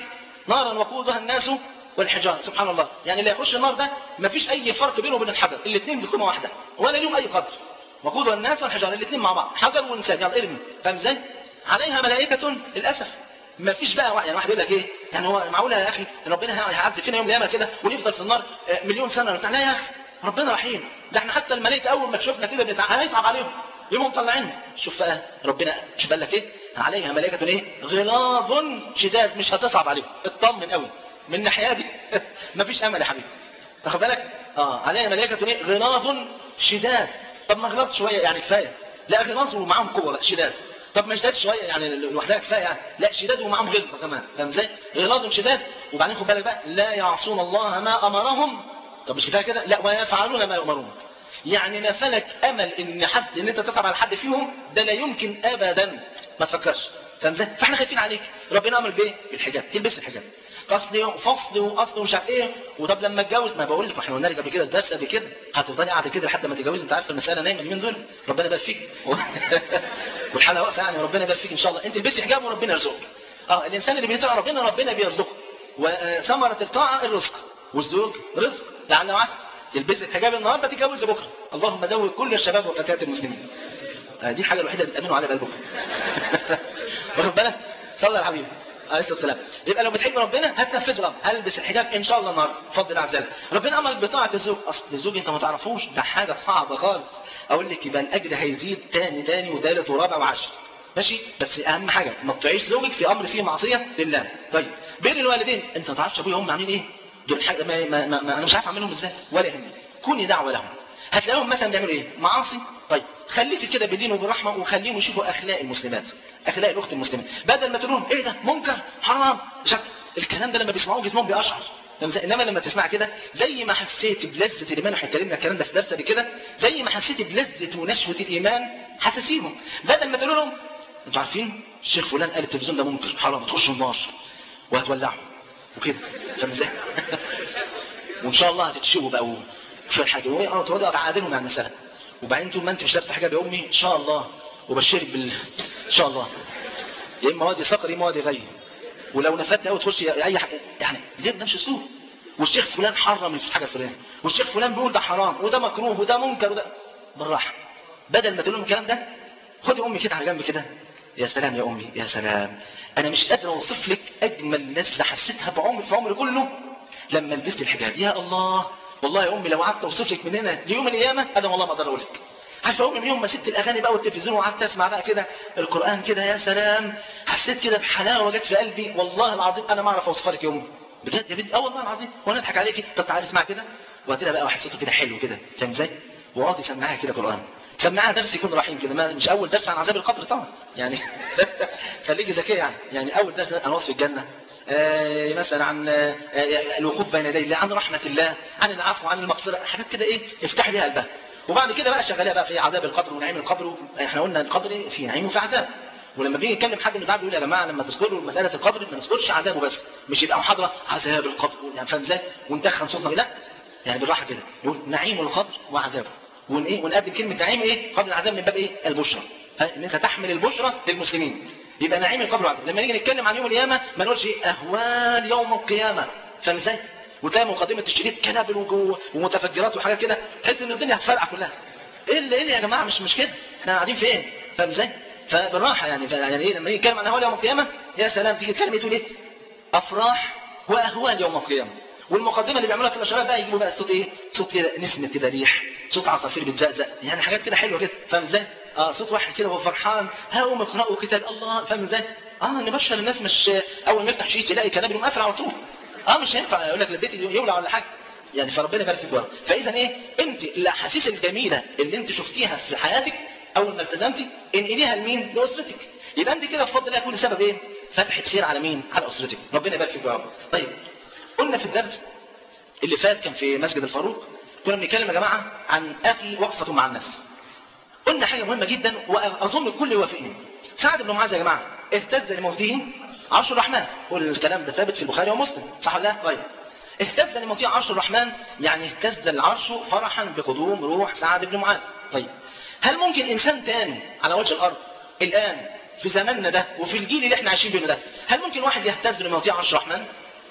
نارا وقودها الناس والحجاره. سبحان الله، يعني اللي يخش النار ده ما فيش اي فرق بينه وبين الحجر، الاثنين بقيمه واحده ولا لهم اي قدر. وقودها الناس والحجاره الاثنين مع بعض، حجر وانسان، يلا ارمي. فاهم ازاي؟ عليها ملائكه للاسف ما فيش بقى يعني واحد يقول لك ايه يعني هو معقوله يا اخي ربنا هيعذب فينا يوم القيامه كده ونفضل في النار مليون سنه ولا بتاع؟ لا يا اخي، ربنا رحيم. ده احنا حتى الملائكه اول ما تشوفنا كده هيصعب عليهم يوم مطلعين. شوف بقى ربنا شوف قال لك ايه؟ عليها ملائكه ايه؟ غلاظ شداد، مش هتصعب عليهم، اطمن قوي من الناحيه دي. مفيش امل يا حبيبي، واخد بالك؟ عليها ملائكه ايه؟ غلاظ شداد. طب ما غلاظ شويه يعني كفايه؟ لا غلاظ ومعاهم قوه بقى شداد. طب ما شداد شويه يعني لوحدها كفايه يعني؟ لا شداد ومعاهم غلظه كمان. فاهم ازاي؟ غلاظ شداد. وبعدين خد بالك بقى لا يعصون الله ما امرهم. طب مش كفايه كده؟ لا ويفعلون ما يؤمرون. يعني نفلك امل ان انت تتعب على حد فيهم، ده لا يمكن ابدا، ما تفكرش. فاهم ازاي؟ فاحنا خايفين عليك. ربنا امر بايه؟ بالحجاب، تلبس الحجاب. فصل واصل ومش عارف ايه. وطب لما اتجوز، ما بقول لك احنا قلنا لك قبل كده الدرس قبل كده، هتفضلي قاعده كده لحد ما تتجوزي. انت عارف المساله نايمه اليومين دول، ربنا يبارك فيك. والحاله واقفه يعني، ربنا يبارك فيك ان شاء الله. انت البسي حجاب وربنا يرزقك. الانسان اللي بيطيع ربنا بيرزقه. وثمره الطاعه الرزق، والزوج رزق. لعل وعسى تلبسي الحجاب النهارده تتجوزي بكره. اللهم زوج كل الشباب وفتيات المسلمين. دي الحاجه الوحيده اللي بتامنوا عليها بقلبكم. واخد بالك؟ صلى على الحبيب عليه الصلاه والسلام. يبقى لو بتحب ربنا هتنفذ الامر، هلبس الحجاب ان شاء الله النهارده بفضل الله عز وجل. ربنا امر بطاعه الزوج. اصل الزوج انت ما تعرفوش، ده حاجه صعبه خالص. اقول لك يبقى الاجر هيزيد تاني وثالث ورابع وعشر. ماشي؟ بس اهم حاجه ما تطيعيش زوجك في امر فيه معصيه لله. طيب بر الوالدين، انت ما تعرفش ابويا وامي عاملين ايه؟ دول حاجه ما انا مش عارف اعملهم ازاي ولا يهمني. كوني دعوه لهم. هتلاقيهم مثلا بيعملوا ايه؟ معاصي. طيب خليكي كده بالدين وبالرحمه وخليهم يشوفوا اخلاق المسلمات، اخلاق الاخت المسلمه، بدل ما تقول لهم ايه ده منكر حرام الكلام ده لما بيسمعوه جسمهم بيقشعر. انما لما تسمع كده زي ما حسيت بلذه الايمان، احنا اتكلمنا الكلام ده في درس قبل كده، زي ما حسيت بلذه ونشوه الايمان حسسيهم، بدل ما تقول لهم انتوا عارفين الشيخ فلان قال التلفزيون ده منكر حرام تخشوا النار وهتولعوا وكده. فاهم ازاي؟ وان شاء الله هتتشووا بقى شويه حاجه وتقعدوا تعادلوا مع المساله. وبعدين طول ما انت مش لابسه حجاب يا امي ان شاء الله وبشرك ان شاء الله يا اما وادي صقر يا اما وادي غي. ولو نفدت قوي تخش اي حاجه يعني ليه؟ ده مش اسلوب. والشيخ فلان حرم الحاجه الفلانيه، والشيخ فلان بيقول ده حرام وده مكروه وده منكر وده. بالراحه، بدل ما تقول لهم الكلام ده خدي امي كده على جنب كده. يا سلام يا امي يا سلام، انا مش قادر اوصف لك اجمل لذه حسيتها في عمري كله لما لبست الحجاب. يا الله والله يا امي لو قعدت اوصف لك من هنا ليوم القيامه انا والله ما اقدر اقول لك. عارفه يا امي من يوم ما سبت الاغاني بقى والتلفزيون وقعدت اسمع بقى كده القران كده، يا سلام حسيت كده بحلاوه جت في قلبي. والله العظيم انا ما اعرف اوصفها لك يا امي بجد يا بنتي. والله العظيم وانا اضحك عليكي. طب تعالي اسمع كده. وقت بقى واحد صوته كده حلو كده، فاهم ازاي؟ وقعدي سمعها كده قران، سمعها درس يكون رحيم كده، مش اول درس عن عذاب القبر طبعا يعني. خليكي ذكيه يعني اول درس عن وصف الجنه، مثلا عن الوقوف بين يدي الله، عن رحمه الله، عن العفو، عن المغفره، حاجات كده ايه افتحي بيها قلبها. وبعد كده بقى شغالها بقى في عذاب القبر ونعيم القبر. احنا قلنا القبر في نعيم وفي عذاب. ولما بيجي يتكلم حد من يقول يا جماعه لما تذكروا مساله القبر ما نذكرش عذابه بس، مش يبقى محاضره عذاب القبر يعني فاهم ازاي وندخن صوتنا لا يعني بالراحه كده نقول نعيم القبر وعذابه. ونقدم كلمه نعيم ايه قبل العذاب من باب ايه؟ البشرى، ان انت تحمل البشرى للمسلمين. يبقى نعيم القبر وعذاب. لما نيجي نتكلم عن يوم القيامه ما نقولش اهوال يوم القيامه، فاهم ازاي؟ وتلاقي مقدمه الشريط كنبل ومتفجرات وحاجات كده، تحس ان الدنيا هتفرقع كلها. ايه يا جماعه مش كده، احنا قاعدين فين؟ فاهم ازاي؟ فبالراحه يعني ايه لما نيجي نتكلم عن اهوال يوم القيامه يا سلام تيجي تتكلم تقول ايه؟ افراح واهوال يوم القيامه. والمقدمه اللي بيعملوها في الاشراف بقى يجيبوا بقى الصوت ايه؟ صوت كده نسمه كده ريح، صوت عصافير بتزقزق، يعني حاجات كده حلوه كده، فاهم ازاي؟ صوت واحد كده وهو فرحان هاقوم اقرأوا كتاب الله، فاهم ازاي؟ نبشر الناس، مش اول ما يفتح شيء تلاقي كلام يقوم قافل على طول. مش هينفع يقول لك البيت يولع ولا حاجه يعني. فربنا يبارك فيك ورا. فاذا ايه؟ انت الاحاسيس الجميله اللي انت شفتيها في حياتك اول ما التزمتي انقليها لمين؟ لاسرتك. يبقى انت كده بفضل الله يكون سبب ايه؟ فتحه خير على مين؟ على اسرتك. ربنا يبارك فيك ورا. طيب قلنا في الدرس اللي فات كان في مسجد الفاروق كنا بنتكلم يا جماعه عن اخي وقفته مع النفس. قلنا حاجه مهمه جدا واظن الكل يوافقني. سعد بن معاذ يا جماعه اهتز لموته عرش الرحمن، والكلام ده ثابت في البخاري ومسلم، صح ولا لا؟ طيب اهتز لموته عرش الرحمن يعني اهتز العرش فرحا بقدوم روح سعد بن معاذ. طيب هل ممكن انسان تاني على وجه الارض الان في زماننا ده وفي الجيل اللي احنا عايشين فيه ده، هل ممكن واحد يهتز لموته عرش الرحمن؟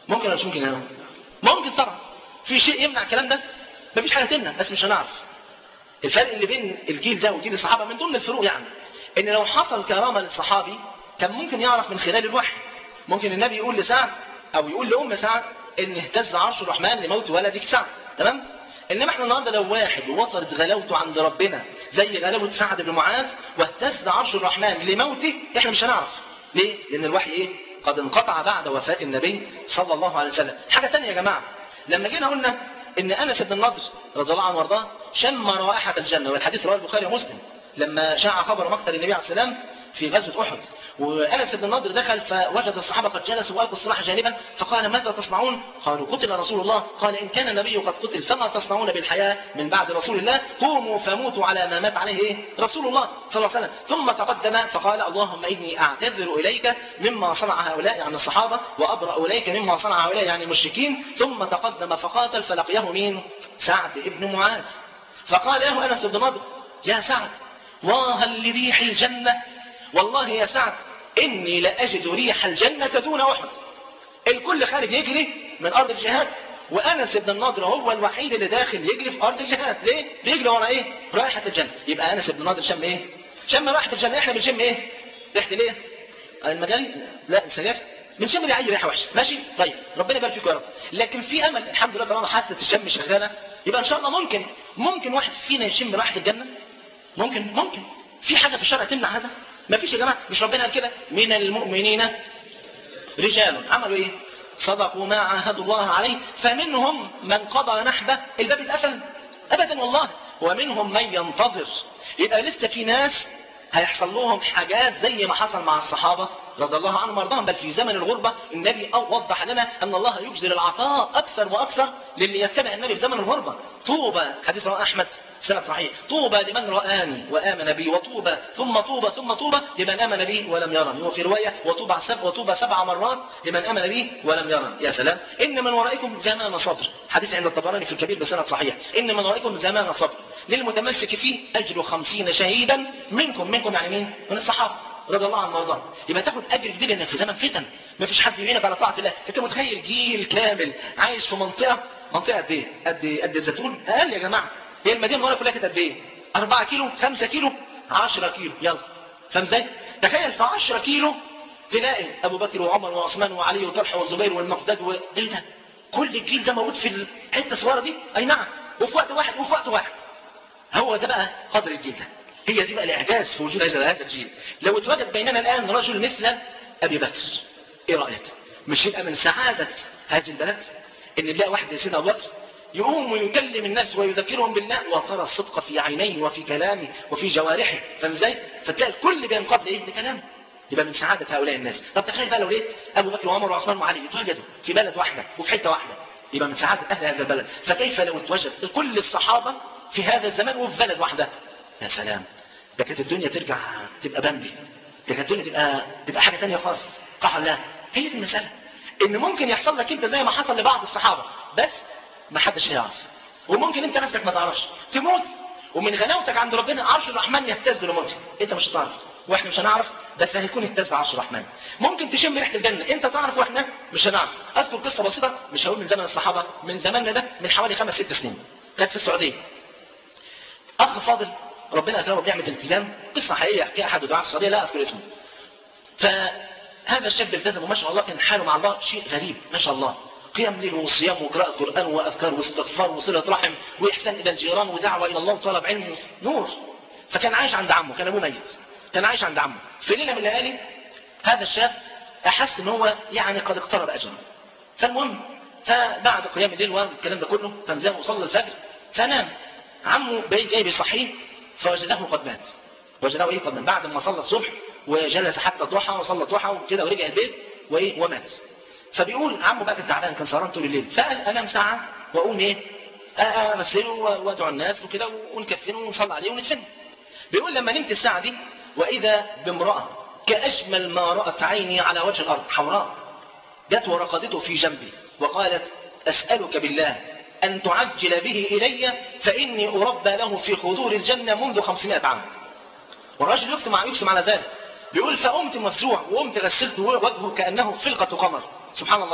ممكن ولا مش ممكن يناموا؟ ممكن طبعا. في شيء يمنع الكلام ده؟ مفيش حاجه تمنع، بس مش هنعرف. الفرق اللي بين الجيل ده وجيل الصحابه من ضمن الفروق يعني ان لو حصل كرامه للصحابي كان ممكن يعرف من خلال الوحي. ممكن النبي يقول لسعد او يقول لام سعد ان اهتز عرش الرحمن لموت ولدك سعد، تمام؟ انما احنا النهارده لو واحد وصلت غلاوته عند ربنا زي غلاوه سعد بن معاذ واهتز عرش الرحمن لموته، احنا مش هنعرف. ليه؟ لان الوحي ايه؟ قد انقطع بعد وفاه النبي صلى الله عليه وسلم. حاجه ثانيه يا جماعه، لما جينا قلنا ان انس بن النضر رضي الله عنه وارضاه شم رائحه الجنه، والحديث رواه البخاري ومسلم لما شاع خبر مقتل النبي عليه السلام في غزوه احد، وانس بن النضر دخل فوجد الصحابه قد جلسوا والقوا السلاح جانبا، فقال ماذا تصنعون؟ قالوا قتل رسول الله. قال ان كان النبي قد قتل فما تصنعون بالحياه من بعد رسول الله؟ قوموا فموتوا على ما مات عليه ايه؟ رسول الله صلى الله عليه وسلم. ثم تقدم فقال اللهم اني اعتذر اليك مما صنع هؤلاء يعني الصحابه، وابرا اليك مما صنع هؤلاء يعني المشركين. ثم تقدم فقاتل فلقيه مين؟ سعد بن معاذ. فقال له انس بن النضر يا سعد واها لريح الجنة، والله يا سعد إني لأجد ريح الجنة دون أحد. الكل خارج يجري من أرض الجهاد، وأنس بن النضر هو الوحيد اللي داخل يجري في أرض الجهاد. ليه؟ بيجري ورا إيه؟ رائحة الجنة. يبقى أنس بن النضر شم إيه؟ شم رائحة الجنة. إحنا بنشم إيه؟ ريحة ليه؟ المجاري؟ لا السجاير. بنشم أي ريحة وحشة، ماشي؟ طيب ربنا يبارك فيكم يا رب. لكن في أمل الحمد لله طالما حاسة الشم شغالة، يبقى إن شاء الله ممكن واحد فينا يشم رائحة الجنة. ممكن في حاجة في الشرع تمنع هذا؟ ما فيش يا جماعة. مش ربنا قال كده من المؤمنين رجال عملوا ايه؟ صدقوا ما عاهدوا الله عليه فمنهم من قضى نحبه. الباب اتقفل ابدا والله. ومنهم من ينتظر. يبقى لسه في ناس هيحصل لهم حاجات زي ما حصل مع الصحابة رضي الله عنهم وارضاهم. بل في زمن الغربة النبي وضح لنا ان الله يبذل العطاء اكثر واكثر للي يتبع النبي في زمن الغربة. طوبى، حديث رواه احمد سند صحيح، طوبى لمن رآني وآمن بي، وطوبى ثم طوبى ثم طوبى لمن آمن بي ولم يرني. وفي رواية وطوبى 7 مرات لمن آمن بي ولم يرني. يا سلام. إن من ورائكم زمان صبر، حديث عند الطبراني في الكبير بسند صحيح. إن من ورائكم زمان صبر للمتمسك فيه أجر 50 شهيدا منكم يعني مين؟ من الصحابة رضي الله عنهم وارضاهم. يبقى تاخد اجر كبير انك في زمن فتن ما فيش حد يعينك على طاعه الله. انت متخيل جيل كامل عايش في منطقه قد ايه؟ قد الزيتون. اقل يا جماعه. هي المدينه المنوره كلها كانت قد ايه؟ 4 كيلو 5 كيلو 10 كيلو. يلا فاهم ازاي؟ تخيل في 10 كيلو تلاقي ابو بكر وعمر وعثمان وعلي وطلحه والزبير والمقداد ايه ده؟ كل الجيل ده موجود في الحته الصغيره دي. اي نعم. وفي وقت واحد. هو ده بقى قدر الجيل ده. هي دي بقى الاعجاز في وجود هذا الجيل. لو اتوجد بيننا الان رجل مثل ابي بكر، ايه رايك؟ مش يبقى من سعاده هذه البلد ان نلاقي واحد زي سيدنا ابو بكر يقوم ويكلم الناس ويذكرهم بالله وترى الصدق في عينيه وفي كلامه وفي جوارحه. فاهم ازاي؟ فتلاقي الكل بينقاد لايه؟ لكلامه. يبقى من سعاده هؤلاء الناس. طب تخيل بقى لو لقيت ابو بكر وعمر وعثمان وعلي يتوجدوا في بلد واحده وفي حته واحده، يبقى من سعاده اهل هذا البلد. فكيف لو اتوجد كل الصحابه في هذا الزمان وفي بلد واحده؟ يا سلام. ده كانت الدنيا ترجع تبقى بامبي. ده كانت الدنيا تبقى حاجه ثانيه خالص. صح ولا لا؟ هي دي المساله. ان ممكن يحصل لك انت زي ما حصل لبعض الصحابه، بس ما حدش هيعرف. وممكن انت نفسك ما تعرفش تموت ومن غلاوتك عند ربنا عرش الرحمن يهتز لموتك. انت مش هتعرف واحنا مش هنعرف، بس هيكون اهتز عرش الرحمن. ممكن تشم ريحه الجنه انت تعرف واحنا مش هنعرف. اذكر قصه بسيطه، مش هقول من زمن الصحابه، من زماننا ده من حوالي 5-6 سنين. كانت في السعوديه. اخ فاضل ربنا اكرمه بنعمه الالتزام، قصه حقيقيه يحكيها احد دعاة السعوديه لا اذكر اسمه. فهذا الشاب التزم وما شاء الله كان حاله مع الله شيء غريب ما شاء الله. قيام ليل وصيام وقراءة قرآن وأذكار واستغفار وصلة رحم وإحسان إلى الجيران ودعوة إلى الله وطلب علم نور. فكان عايش عند عمه، كان أبوه ميت، كان عايش عند عمه. في ليلة من الليالي هذا الشاب أحس إن هو يعني قد اقترب أجله. فالمهم فبعد قيام الليل والكلام ده كله فنزام وصلى الفجر فنام. عمه جاي بيصحيه فوجده قد مات. وجده قد مات بعد ما صلى الصبح وجلس حتى الضحى وصلى الضحى وكده ورجع البيت ومات. فبيقول عمه بقى كان تعبان، كان سهران طول الليل، فقال انام ساعه واقوم امثله وادعو الناس وكده ونكفنه ونصلي عليه وندفنه. بيقول لما نمت الساعه دي واذا بامراه كاجمل ما رات عيني على وجه الارض، حوراء، جت ورقدته في جنبي وقالت اسالك بالله ان تعجل به الي فاني اربى له في خدور الجنه منذ 500 عام. والرجل يقسم على ذلك. بيقول فقمت مفزوع وقمت غسلت وجهه كانه فلقه قمر. سبحان الله.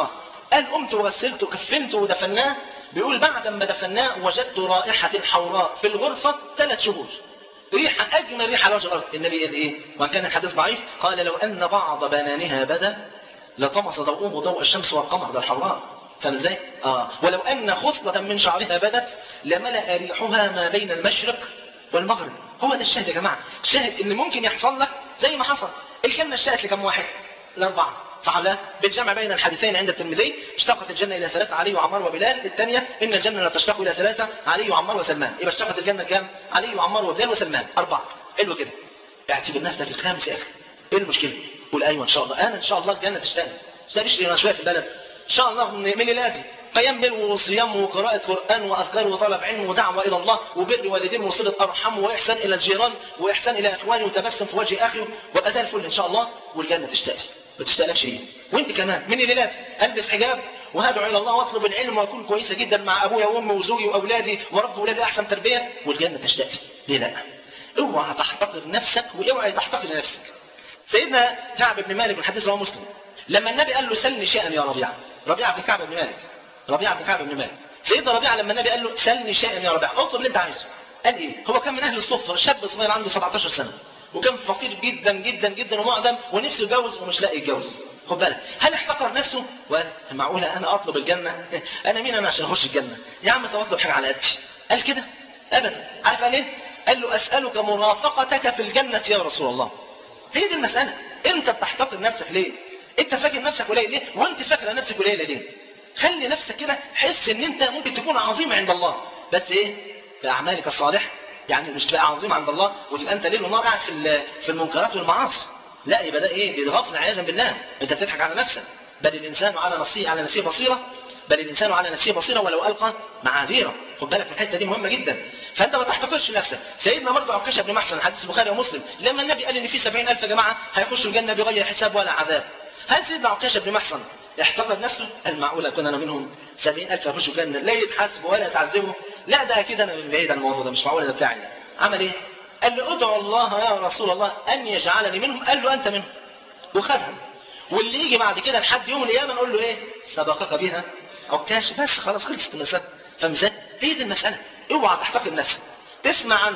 قال قمت وغسلت وكفنت ودفناه. بيقول بعد ما دفناه وجدت رائحة حوراء في الغرفة 3 شهور، ريحة أجمل ريحة على وجه الأرض. النبي قال إيه؟ وإن كان الحديث ضعيف قال لو أن بعض بنانها بدا لطمس ضوءه ضوء الشمس والقمر. ده الحوراء. فاهم ازاي؟ ولو أن خصلة من شعرها بدت لملأ ريحها ما بين المشرق والمغرب. هو ده الشاهد يا جماعة. الشاهد إن ممكن يحصل لك زي ما حصل. الجنة اشتقت لكم واحد؟ ل4. صح ولا لا؟ بالجمع بين الحديثين عند الترمذي اشتقت الجنة إلى 3 علي وعمار وبلال. الثانية إن الجنة لا تشتق إلى 3 علي وعمار وسلمان. يبقى اشتقت الجنة كام؟ علي وعمار وبلال وسلمان 4. حلو كده. اعتبر نفسك الخامس يا أخي. إيه المشكلة؟ قول أيوة إن شاء الله. أنا إن شاء الله الجنة تشتاقني. تشتاقش لي أنا شوية في البلد. إن شاء الله من ليلاتي قيام بر وصيام وقراءة قرآن وأذكار وطلب علم ودعوة إلى الله وبر والدين وصلة أرحم وإحسان إلى الجيران وإحسان إلى إخواني وتبسم في وجه أخي وأبقى زي الفل إن شاء الله. والجنة تشتاقني. ما تشتاقلكش إيه؟ وأنت كمان من ليلاتي ألبس حجاب وهدعو إلى الله وأطلب العلم وأكون كويسة جدا مع أبويا وأمي وزوجي وأولادي ورب أولادي أحسن تربية. والجنة تشتاقني. ليه لا؟ اوعى تحتقر نفسك واوعى تحتقر نفسك. سيدنا كعب بن مالك من حديث رواه مسلم لما النبي قال له سلني شيئا يا ربيعة. ربيعة بن كعب بن مالك. ربيعة بن كعب بن مالك. سيدنا ربيعة لما النبي قال له سلني شيئا يا ربيعة اطلب اللي انت عايزه. قال ايه؟ هو كان من اهل الصفة، شاب صغير عنده 17 سنة وكان فقير جدا جدا جدا ومعدم ونفسه يتجوز ومش لاقي يتجوز. خد بالك، هل احتقر نفسه؟ وقال معقولة انا اطلب الجنة؟ انا مين انا عشان اخش الجنة؟ يا عم انت اطلب حاجة على قدي. قال كده؟ ابدا. عارف قال ايه؟ قال له اسألك مرافقتك في الجنة يا رسول الله. هي دي المسألة. انت بتحتقر نفسك ليه؟ انت فاكر نفسك قليل ليه؟ وانت فاكره نفسك قليله ليه؟ خلي نفسك كده حس ان انت ممكن تكون عظيم عند الله، بس ايه؟ باعمالك الصالحه. يعني مش تبقى عظيم عند الله وتبقى انت ليل ونهار قاعد في المنكرات والمعاصي. لا، يبقى ده ايه؟ دي غفله عياذا بالله. انت بتضحك على نفسك. بل الانسان على نفسه بصيره. بل الانسان على نفسه بصيره ولو القى معاذيره. خد بالك من الحته دي مهمه جدا. فانت ما تحتقرش نفسك. سيدنا برضه عكاشة بن محصن حديث البخاري ومسلم لما النبي قال ان في 70,000 جماعه هيخشوا الجنه بغير حساب ولا عذاب. هل سيدنا عكاشة بن محصن احتقر نفسه؟ قال معقوله اكون انا منهم 70,000 يخشوا الجنه لا يتحاسبوا ولا يتعذبوا؟ لا، ده اكيد انا من بعيد عن الموضوع ده، مش معقول ده بتاعي ده. عمل ايه؟ قال له ادعو الله يا رسول الله ان يجعلني منهم. قال له انت منهم. وخدهم. واللي يجي بعد كده لحد يوم القيامه نقول له ايه؟ سبقك بها عكاشة. بس خلاص خلصت المسألة. فمزاج هي دي المسألة. اوعى تحتقر نفسك. تسمع عن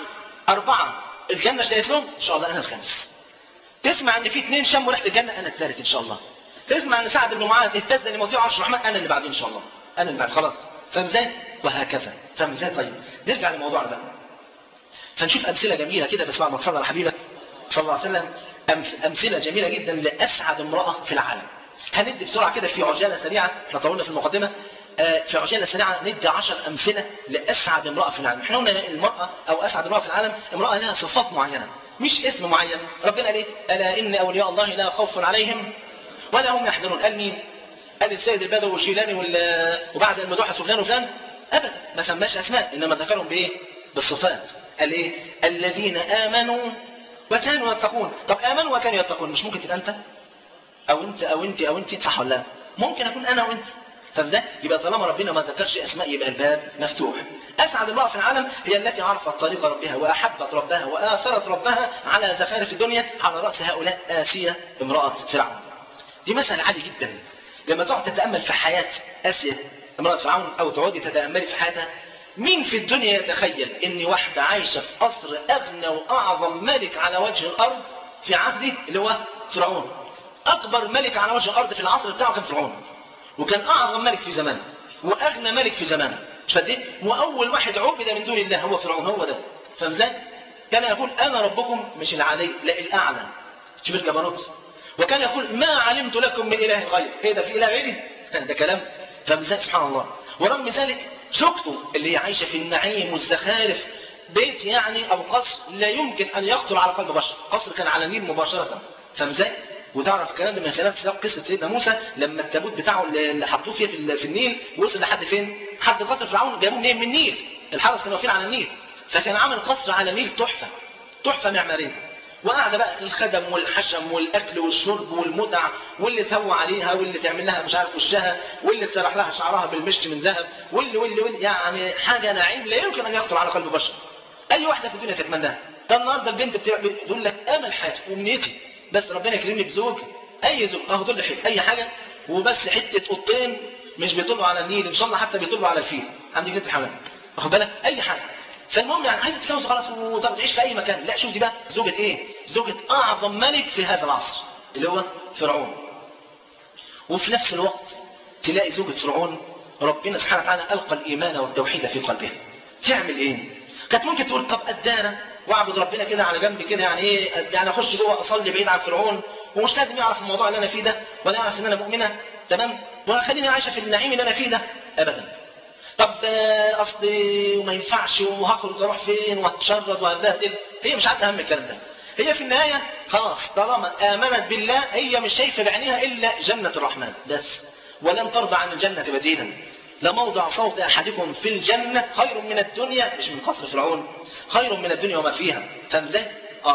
4 الجنة اشتقت لهم، ان شاء الله انا الخامس. تسمع ان في 2 شموا ريحة الجنة، انا الثالث ان شاء الله. تسمع ان سعد بن معاذ اهتز لموضوع عرش الرحمن، انا اللي بعدين ان شاء الله. انا اللي بعد. خلاص. فمزاج وهكذا. فمزاج. طيب نرجع لموضوعنا بقى. فنشوف امثلة جميلة كده. بس بعد ما تصلي على حبيبك صلى الله عليه وسلم امثلة جميلة جدا لاسعد امرأة في العالم. هندي بسرعة كده في عجالة سريعة. احنا طولنا في المقدمة. في عجالة سريعة ندي 10 أمثلة لأسعد امرأة في العالم. احنا قلنا المرأة أو أسعد امرأة في العالم امرأة لها صفات معينة مش اسم معين. ربنا قال ايه؟ ألا إن أولياء الله لا خوف عليهم ولا هم يحزنون. قال مين؟ قال السيد البدوي والشيلاني وبعد المدوحة فلان وفلان؟ أبدا، ما سماش أسماء، إنما ذكرهم بإيه؟ بالصفات. قال إيه؟ الذين آمنوا وكانوا يتقون. طب آمنوا وكانوا يتقون مش ممكن تبقى أنت أو أنت أو أنت أو أنت، صح ولا لا؟ ممكن أكون أنا وأنت. فبذا يبقى طالما ربنا ما ذكرش اسماء يبقى الباب مفتوح. اسعد امرأة في العالم هي التي عرفت طريق ربها واحبت ربها واثرت ربها على زخارف الدنيا. على راس هؤلاء آسيا امرأة فرعون. دي مسألة عالية جدا. لما تقعد تتأمل في حياة آسيا امرأة فرعون او تقعدي تتأملي في حياتها، مين في الدنيا يتخيل ان واحدة عايشة في قصر اغنى واعظم ملك على وجه الارض في عهده اللي هو فرعون؟ اكبر ملك على وجه الارض في العصر بتاعه كان فرعون، وكان اعظم ملك في زمانه واغنى ملك في زمانه. مش فاهم؟ واول واحد عبد من دون الله هو فرعون. هو ده. فاهم ازاي؟ كان يقول انا ربكم مش العلي لا الاعلى. شوف الجبروت. وكان يقول ما علمت لكم من اله غير. ايه ده؟ في اله غيري؟ ده كلام. فاهم ازاي؟ سبحان الله. ورغم ذلك زوجته اللي هي عايشه في النعيم والزخارف، بيت يعني او قصر لا يمكن ان يخطر على قلب بشر. قصر كان على النيل مباشره. فاهم ازاي؟ وتعرف الكلام ده من خلال قصه سيدنا موسى لما التابوت بتاعه اللي حطوه فيه في النيل وصل لحد فين؟ حد قصر فرعون. جابوه منين؟ من النيل. الحرس كانوا واقفين على النيل، فكان عامل قصر على النيل تحفه، تحفه معماريه. وقاعده بقى الخدم والحشم والاكل والشرب والمتع، واللي تهوى عليها واللي تعمل لها مش عارف وشها واللي تسرح لها شعرها بالمشط من ذهب واللي يعني حاجه نعيم لا يمكن ان يخطر على قلب بشر. اي واحده في الدنيا تتمناها. ده النهارده البنت بتقول لك امل حياتي وامنيتي بس ربنا يكرمني بزوج. اي زوج اهو دول حته اي حاجه وبس حته قطين مش بيطلوا على النيل، ان شاء الله حتى بيطلوا على الفيل عند جنينه الحيوانات، واخد بالك؟ اي حاجه. فالمهم يعني عايزه تتجوز خلاص وتعيش في اي مكان. لا شوف دي بقى زوجة ايه؟ زوجة اعظم ملك في هذا العصر اللي هو فرعون. وفي نفس الوقت تلاقي زوجة فرعون ربنا سبحانه وتعالى القى الايمان والتوحيد في قلبها. تعمل ايه؟ كانت ممكن تقول طب ادانا واعبد ربنا كده على جنب كده، يعني ايه يعني اخش جوه اصلي بعيد عن فرعون ومش لازم يعرف الموضوع اللي انا فيه ده ولا يعرف ان انا مؤمنه، تمام؟ وخليني عايشه في النعيم اللي انا فيه ده. ابدا. طب اصلي وما ينفعش وهخرج اروح فين وهتشرد وهتبهدل. هي مش عارفه اهم الكلام ده. هي في النهايه خلاص طالما امنت بالله هي مش شايفه بعينيها الا جنه الرحمن بس. ولن ترضى عن الجنه بديلا. لموضع صوت احدكم في الجنه خير من الدنيا، مش من قصر فرعون، خير من الدنيا وما فيها. فاهم ازاي؟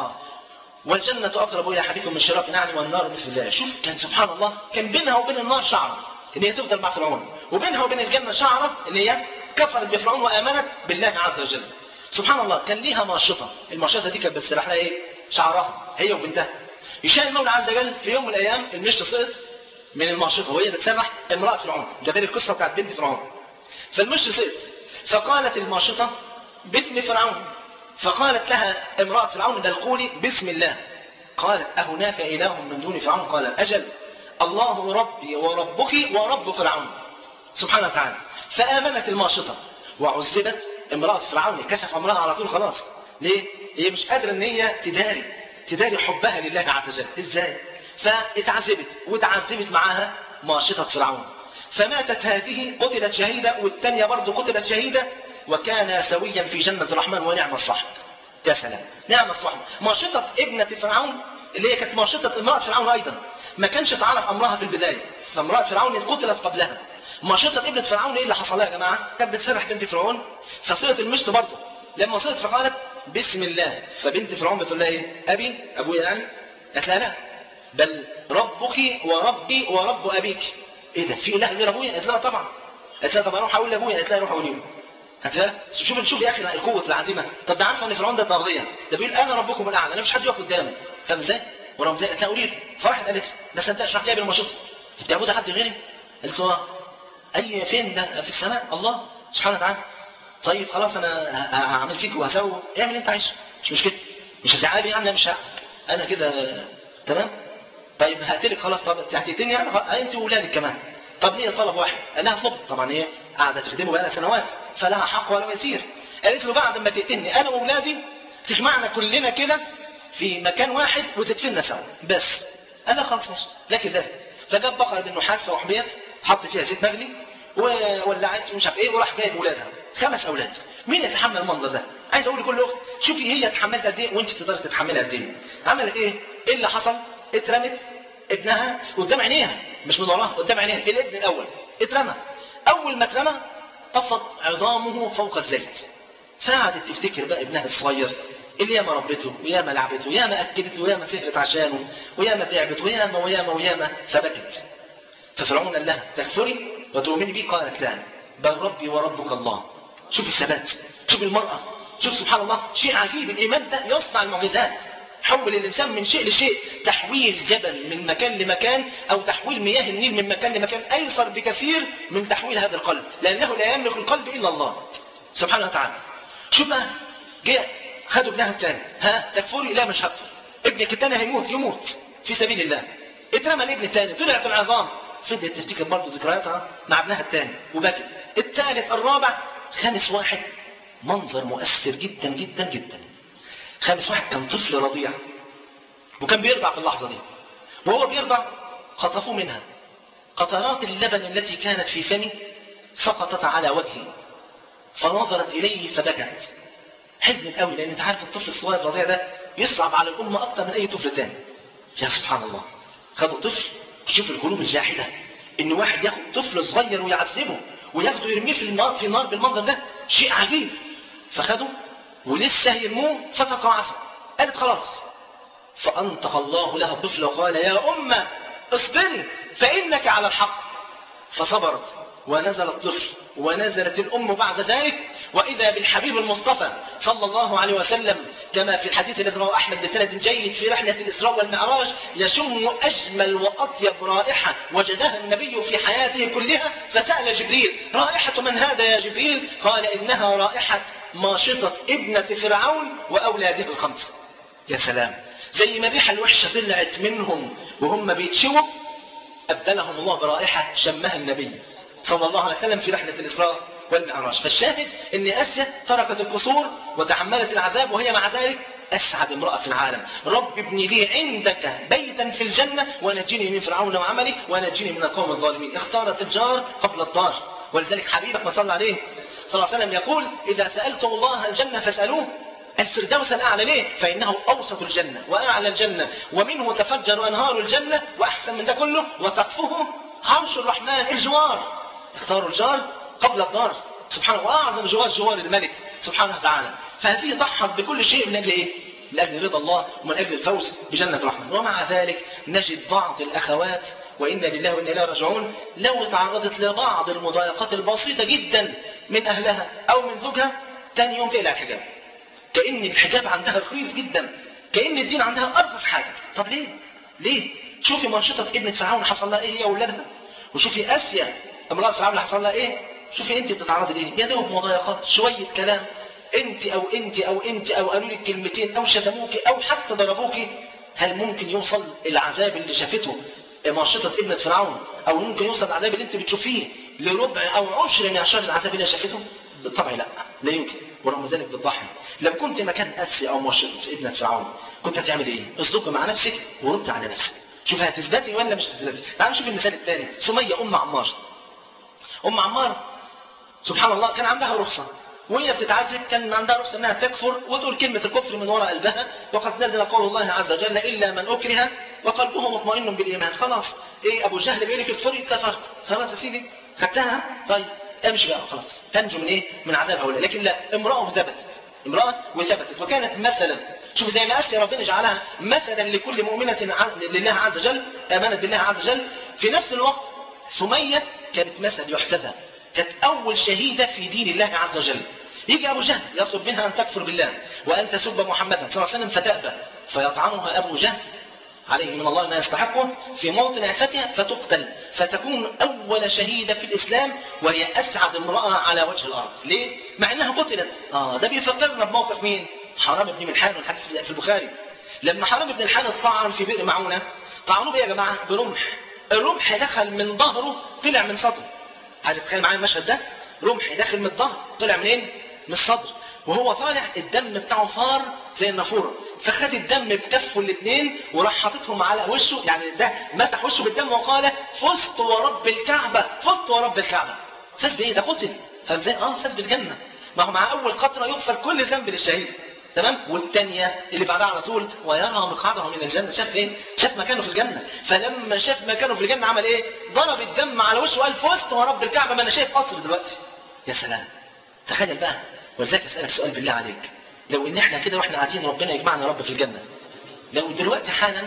والجنه اقرب الى احدكم من شراك نعل والنار مثل ذلك. شوف كان سبحان الله كان بينها وبين النار شعره ان هي تفضل مع فرعون، وبينها وبين الجنه شعره اللي هي كفرت بفرعون وامنت بالله عز وجل. سبحان الله كان ليها ماشطه، الماشطه دي كانت بتسرح لها ايه؟ شعرها هي وبنتها. يشاء المولى عز وجل في يوم من الايام المشط سقط من الماشطه وهي بتسرح امراه فرعون. ده غير القصه بتاعت بنت فرعون. فالمشط سقط فقالت الماشطه باسم فرعون، فقالت لها امراه فرعون بل قولي بسم الله. قالت أهناك إله من دون فرعون؟ قال أجل، الله ربي وربك ورب فرعون سبحانه وتعالى. فآمنت الماشطة وعذبت امرأة فرعون، كشف أمرها على طول خلاص. ليه؟ هي مش قادرة ان هي تداري حبها لله عز وجل. ازاي؟ فاتعذبت وتعذبت معاها ماشطة فرعون. فماتت هذه قتلت شهيدة والثانية برضه قتلت شهيدة، وكان سويا في جنة الرحمن ونعم الصحب. يا سلام، نعم الصحبة. ماشطة ابنة فرعون اللي هي كانت ماشطة امرأة فرعون أيضا ما كانش تعرف أمرها في البداية، فامرأة فرعون قتلت قبلها. ماشطة ابنة فرعون إيه اللي حصل لها يا جماعة؟ كانت بتسرح بنت فرعون فصلت المشط برضه. لما وصلت فقالت بسم الله، فبنت فرعون بتقول لها إيه؟ أبي أبويا يعني؟ قالت لها لا، بل ربك وربي ورب أبيك. إيه ده؟ في إله غير أبويا؟ قالت لها طبعا. قالت لها طب أروح أقول لأبويا؟ قالت لها روح أقول له. شوف يا اخي القوه العزيمه. طب ده عارفه ان فرعون ده طاغيه، ده بيقول انا ربكم الاعلى، انا مش حد يقف قدامي. فاهم ازاي؟ ورغم ذلك قالت له قولي له. فرحت قالت بس انت اشرح لي بالمشط، انت بتعبد حد غيري؟ قالت له اي فين ده؟ في السماء الله سبحانه وتعالى. طيب خلاص انا هعمل فيك وهسوي، اعمل اللي انت عايزه، مش مشكله، مش هتعالي يعني، مش انا كده تمام. طيب هقتلك خلاص، طب هتقتلني يعني انت واولادك كمان. طب ليه طلب واحد؟ قال لها اطلب. طبعا هي قاعده تخدمه بقى لها سنوات فلها حق ولا يسير. قالت له بعد ما تقتلني انا واولادي تجمعنا كلنا كده في مكان واحد وتدفننا سوا بس. قال لها خلاص ماشي لكن ذلك. فجاب بقره بالنحاس وحميت، حط فيها زيت مغلي وولعت ومش عارف ايه، وراح جايب اولادها 5 اولاد. مين يتحمل المنظر ده؟ عايز اقول لكل اخت شوفي هي اتحملت قد ايه وانت تقدري تتحملي قد ايه. عملت ايه اللي حصل؟ اترمت ابنها قدام عينيها، مش من وراها، قدام عينيها. الابن الاول اترمى. اول ما اترمى طفت عظامه فوق الزيت. فقعدت تفتكر بقى ابنها الصغير اللي ياما ربته وياما لعبته وياما اكلته وياما سهرت عشانه وياما تعبت وياما وياما وياما، فبكت. ففرعون قال لها تكفري وتؤمني بي؟ قالت لا، بل ربي وربك الله. شوف الثبات، شوف المرأة، شوف سبحان الله شيء عجيب. الايمان ده يصنع المعجزات. حول الإنسان من شيء لشيء. تحويل جبل من مكان لمكان أو تحويل مياه النيل من مكان لمكان أيسر بكثير من تحويل هذا القلب، لأنه لا يملك القلب إلا الله سبحانه وتعالى. شوف بقى جاء خدوا ابنها الثاني، ها تكفري؟ لا مش هكفر. ابنك الثاني يموت في سبيل الله. اترمى الابن الثاني، طلعت العظام. فضلت تفتكر برضه ذكرياتها مع ابنها الثاني وبكت. الثالث، الرابع، 5 واحد. منظر مؤثر جدا جدا جدا. 5 واحد كان طفل رضيع وكان بيرضع في اللحظة دي، وهو بيرضع خطفوا منها قطرات اللبن التي كانت في فمه سقطت على وجهه، فنظرت إليه فبكت. حزنت قوي لأن انت عارف الطفل الصغير الرضيع ده يصعب على الأمة أكتر من أي طفل تاني. يا سبحان الله، خدوا طفل. شوف القلوب الجاحدة إن واحد ياخد طفل صغير ويعذبه وياخده يرميه في النار بالمنظر ده، شيء عجيب. فخدوا ولسه يرموه فتقاعس. قالت خلاص. فأنطق الله لها الطفل وقال يا أمة اصبري فإنك على الحق. فصبرت ونزل الطفل ونزلت الأم بعد ذلك، وإذا بالحبيب المصطفى صلى الله عليه وسلم كما في الحديث الذي رواه أحمد بسند جيد في رحلة الإسراء والمعراج يشم أجمل وأطيب رائحة وجدها النبي في حياته كلها، فسأل جبريل: رائحة من هذا يا جبريل؟ قال: إنها رائحة ماشطة ابنة فرعون وأولاده الخمسة. يا سلام، زي ما الريحة الوحشة طلعت منهم وهم بيتشووا، أبدلهم الله برائحة شمها النبي صلى الله عليه وسلم في رحلة الإسراء والمعراج. فالشاهد أن آسيا تركت القصور وتحملت العذاب، وهي مع ذلك أسعد امرأة في العالم. رب ابني لي عندك بيتا في الجنة ونجني من فرعون وعمله ونجني من القوم الظالمين. اختارت الجار قبل الدار، ولذلك حبيبك ما صلى عليه صلى الله عليه وسلم يقول: إذا سألتم الله الجنة فاسألوه الفردوس الأعلى. ليه؟ فإنه أوسط الجنة وأعلى الجنة، ومنه تفجر أنهار الجنة، وأحسن من ده كله وسقفه عرش الرحمن. الجوار، اختاروا الجار قبل الدار سبحانه، وأعظم جوار الملك سبحانه وتعالى. فهذه ضحت بكل شيء من أجل إيه؟ من أجل رضا الله ومن أجل الفوز بجنة الرحمن. ومع ذلك نجد بعض الأخوات، وإنا لله وإنا إليه راجعون، لو تعرضت لبعض المضايقات البسيطة جدا من أهلها أو من زوجها، تاني يوم تقلع الحجاب، كأن الحجاب عندها رخيص جدا، كأن الدين عندها أرخص حاجة. طب ليه؟ شوفي منشطة ابنة فرعون حصل لها إيه هي وولادها، وشوفي آسيا امرأة فرعون حصل لها إيه. شوفي أنت بتتعرضي لإيه؟ يا دوب مضايقات، شوية كلام، أنت أو قالوا لك كلمتين أو شتموك أو حتى ضربوك. هل ممكن يوصل العذاب اللي شافته منشطة ابنة فرعون، أو ممكن يوصل العذاب اللي أنت بتشوفيه لربع أو عشر من عشر العذاب اللي شافته؟ بالطبع لا يمكن. ورغم ذلك بتضحي. لو كنت مكان آسيا أو منشطة ابنة فرعون كنت هتعمل إيه؟ اصدقي مع نفسك ورد على نفسك، شوف هتثبتي ولا مش هتثبتي. تعالوا نشوف المثال الثاني. سمية أم عمار سبحان الله كان عندها رخصة، وهي بتتعذب كان عندها رخصة انها تكفر وتقول كلمة الكفر من وراء قلبها، وقد نزل قول الله عز وجل: إلا من أكره وقلبه مطمئن بالإيمان. خلاص إيه، أبو جهل بيقول لك اكفري، كفرت، خلاص يا سيدي خدتها، طيب امشي بقى خلاص، تنجو من ايه؟ من عذاب هؤلاء. لكن لا، امرأة وثبتت وكانت مثلا. شوف زي ما آسيا ربنا جعلها مثلا لكل مؤمنة لله عز وجل، آمنت بالله عز وجل، في نفس الوقت سمية كانت مثل يحتذى، كانت أول شهيدة في دين الله عز وجل. يجي أبو جهل يطلب منها أن تكفر بالله وأن تسب محمدا صلى الله عليه وسلم فتأبى، فيطعنها أبو جهل عليه من الله ما يستحقه في موطن عفتها فتقتل، فتكون أول شهيدة في الإسلام، وهي أسعد امرأة على وجه الأرض. ليه؟ مع أنها قتلت. ده بيفكرنا بموقف مين؟ حرام بن ملحان، والحديث في البخاري. لما حرام بن ملحان اتطعن في بئر معونة، طعنوه بيه يا جماعة برمح. الرمح دخل من ظهره طلع من صدره. عايز تتخيل معايا المشهد ده؟ رمح داخل من الظهر طلع منين؟ من الصدر، وهو طالع الدم بتاعه صار زي النافوره، فخد الدم بكفه الاثنين وراح حاططهم على وشه، يعني ده مسح وشه بالدم وقال: فزت ورب الكعبه، فزت ورب الكعبه. فاز بايه؟ ده قتل. فازاي؟ فاز بالجنه. ما هو مع اول قطره يغفر كل ذنب للشهيد، تمام. والثانيه اللي بعدها على طول: ويرى مقعده من الجنه. شاف ايه؟ شاف مكانه في الجنه. فلما شاف مكانه في الجنه عمل ايه؟ ضرب الدم على وشه وقال: فزت ورب الكعبه، ما انا شايف قصر دلوقتي. يا سلام، تخيل بقى. ولذلك اسالك سؤال بالله عليك، لو ان احنا كده واحنا قاعدين ربنا يجمعنا يا رب في الجنه، لو دلوقتي حالا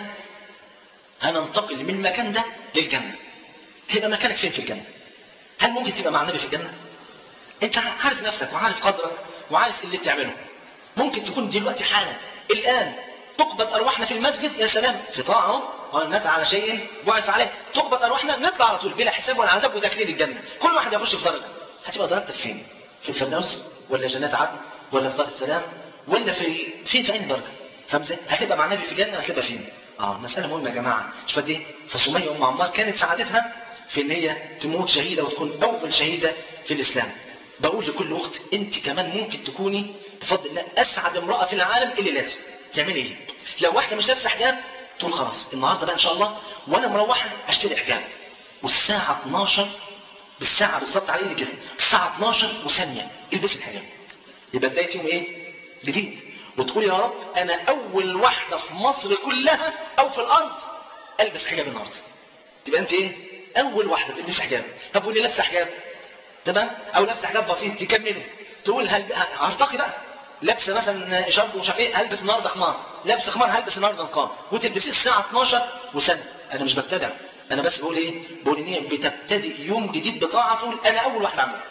هننتقل من المكان ده للجنه، هيبقى مكانك فين في الجنه؟ هل ممكن تبقى مع النبي في الجنه؟ انت عارف نفسك وعارف قدرك وعارف اللي بتعمله. ممكن تكون دلوقتي حالا الان تقبض ارواحنا في المسجد، يا سلام، في طاعه ونتعى على شيء بعث عليه، تقبض ارواحنا نطلع على طول بلا حساب ولا عذاب وداخلين الجنه، كل واحد يخش في درجه. هتبقى درجتك فين؟ في الفردوس ولا جنات عدن ولا في دار السلام ولا في اي درجه؟ فاهم ازاي؟ هتبقى مع النبي في الجنه، هتبقى فين؟ مساله مهمه يا جماعه. شوف قد ايه. فسميه ام عمار كانت سعادتها في ان هي تموت شهيده وتكون اول شهيده في الاسلام. بقول لكل اخت انت كمان ممكن تكوني بفضل الله اسعد امراه في العالم. اللي لازم تعملي ايه؟ لو واحده مش لابسه حجاب تقول خلاص النهارده بقى ان شاء الله وانا مروحه اشتري حجاب، والساعه 12 بالساعه بالظبط على ايدي كده، الساعه 12 وثانيه البسي الحجاب. يبقى بدايه يوم ايه؟ جديد. وتقول يا رب انا اول واحده في مصر كلها او في الارض البس حجاب النهارده. تبقى انت ايه؟ اول واحده تلبس حجاب. طب واللي لابسه حجاب تمام او لابسه حجاب بسيط تكمله، تقول هرتقي بقى، لابسه مثلا شرب ومش عارف ايه، هلبس النهارده خمار، لابسه خمار هلبس النهارده نقاب، وتلبسيه الساعه 12 وسنه. انا مش ببتدع، انا بس بقول ايه؟ بقول ان هي بتبتدئ يوم جديد بطاعه، تقول انا اول واحد اعمل.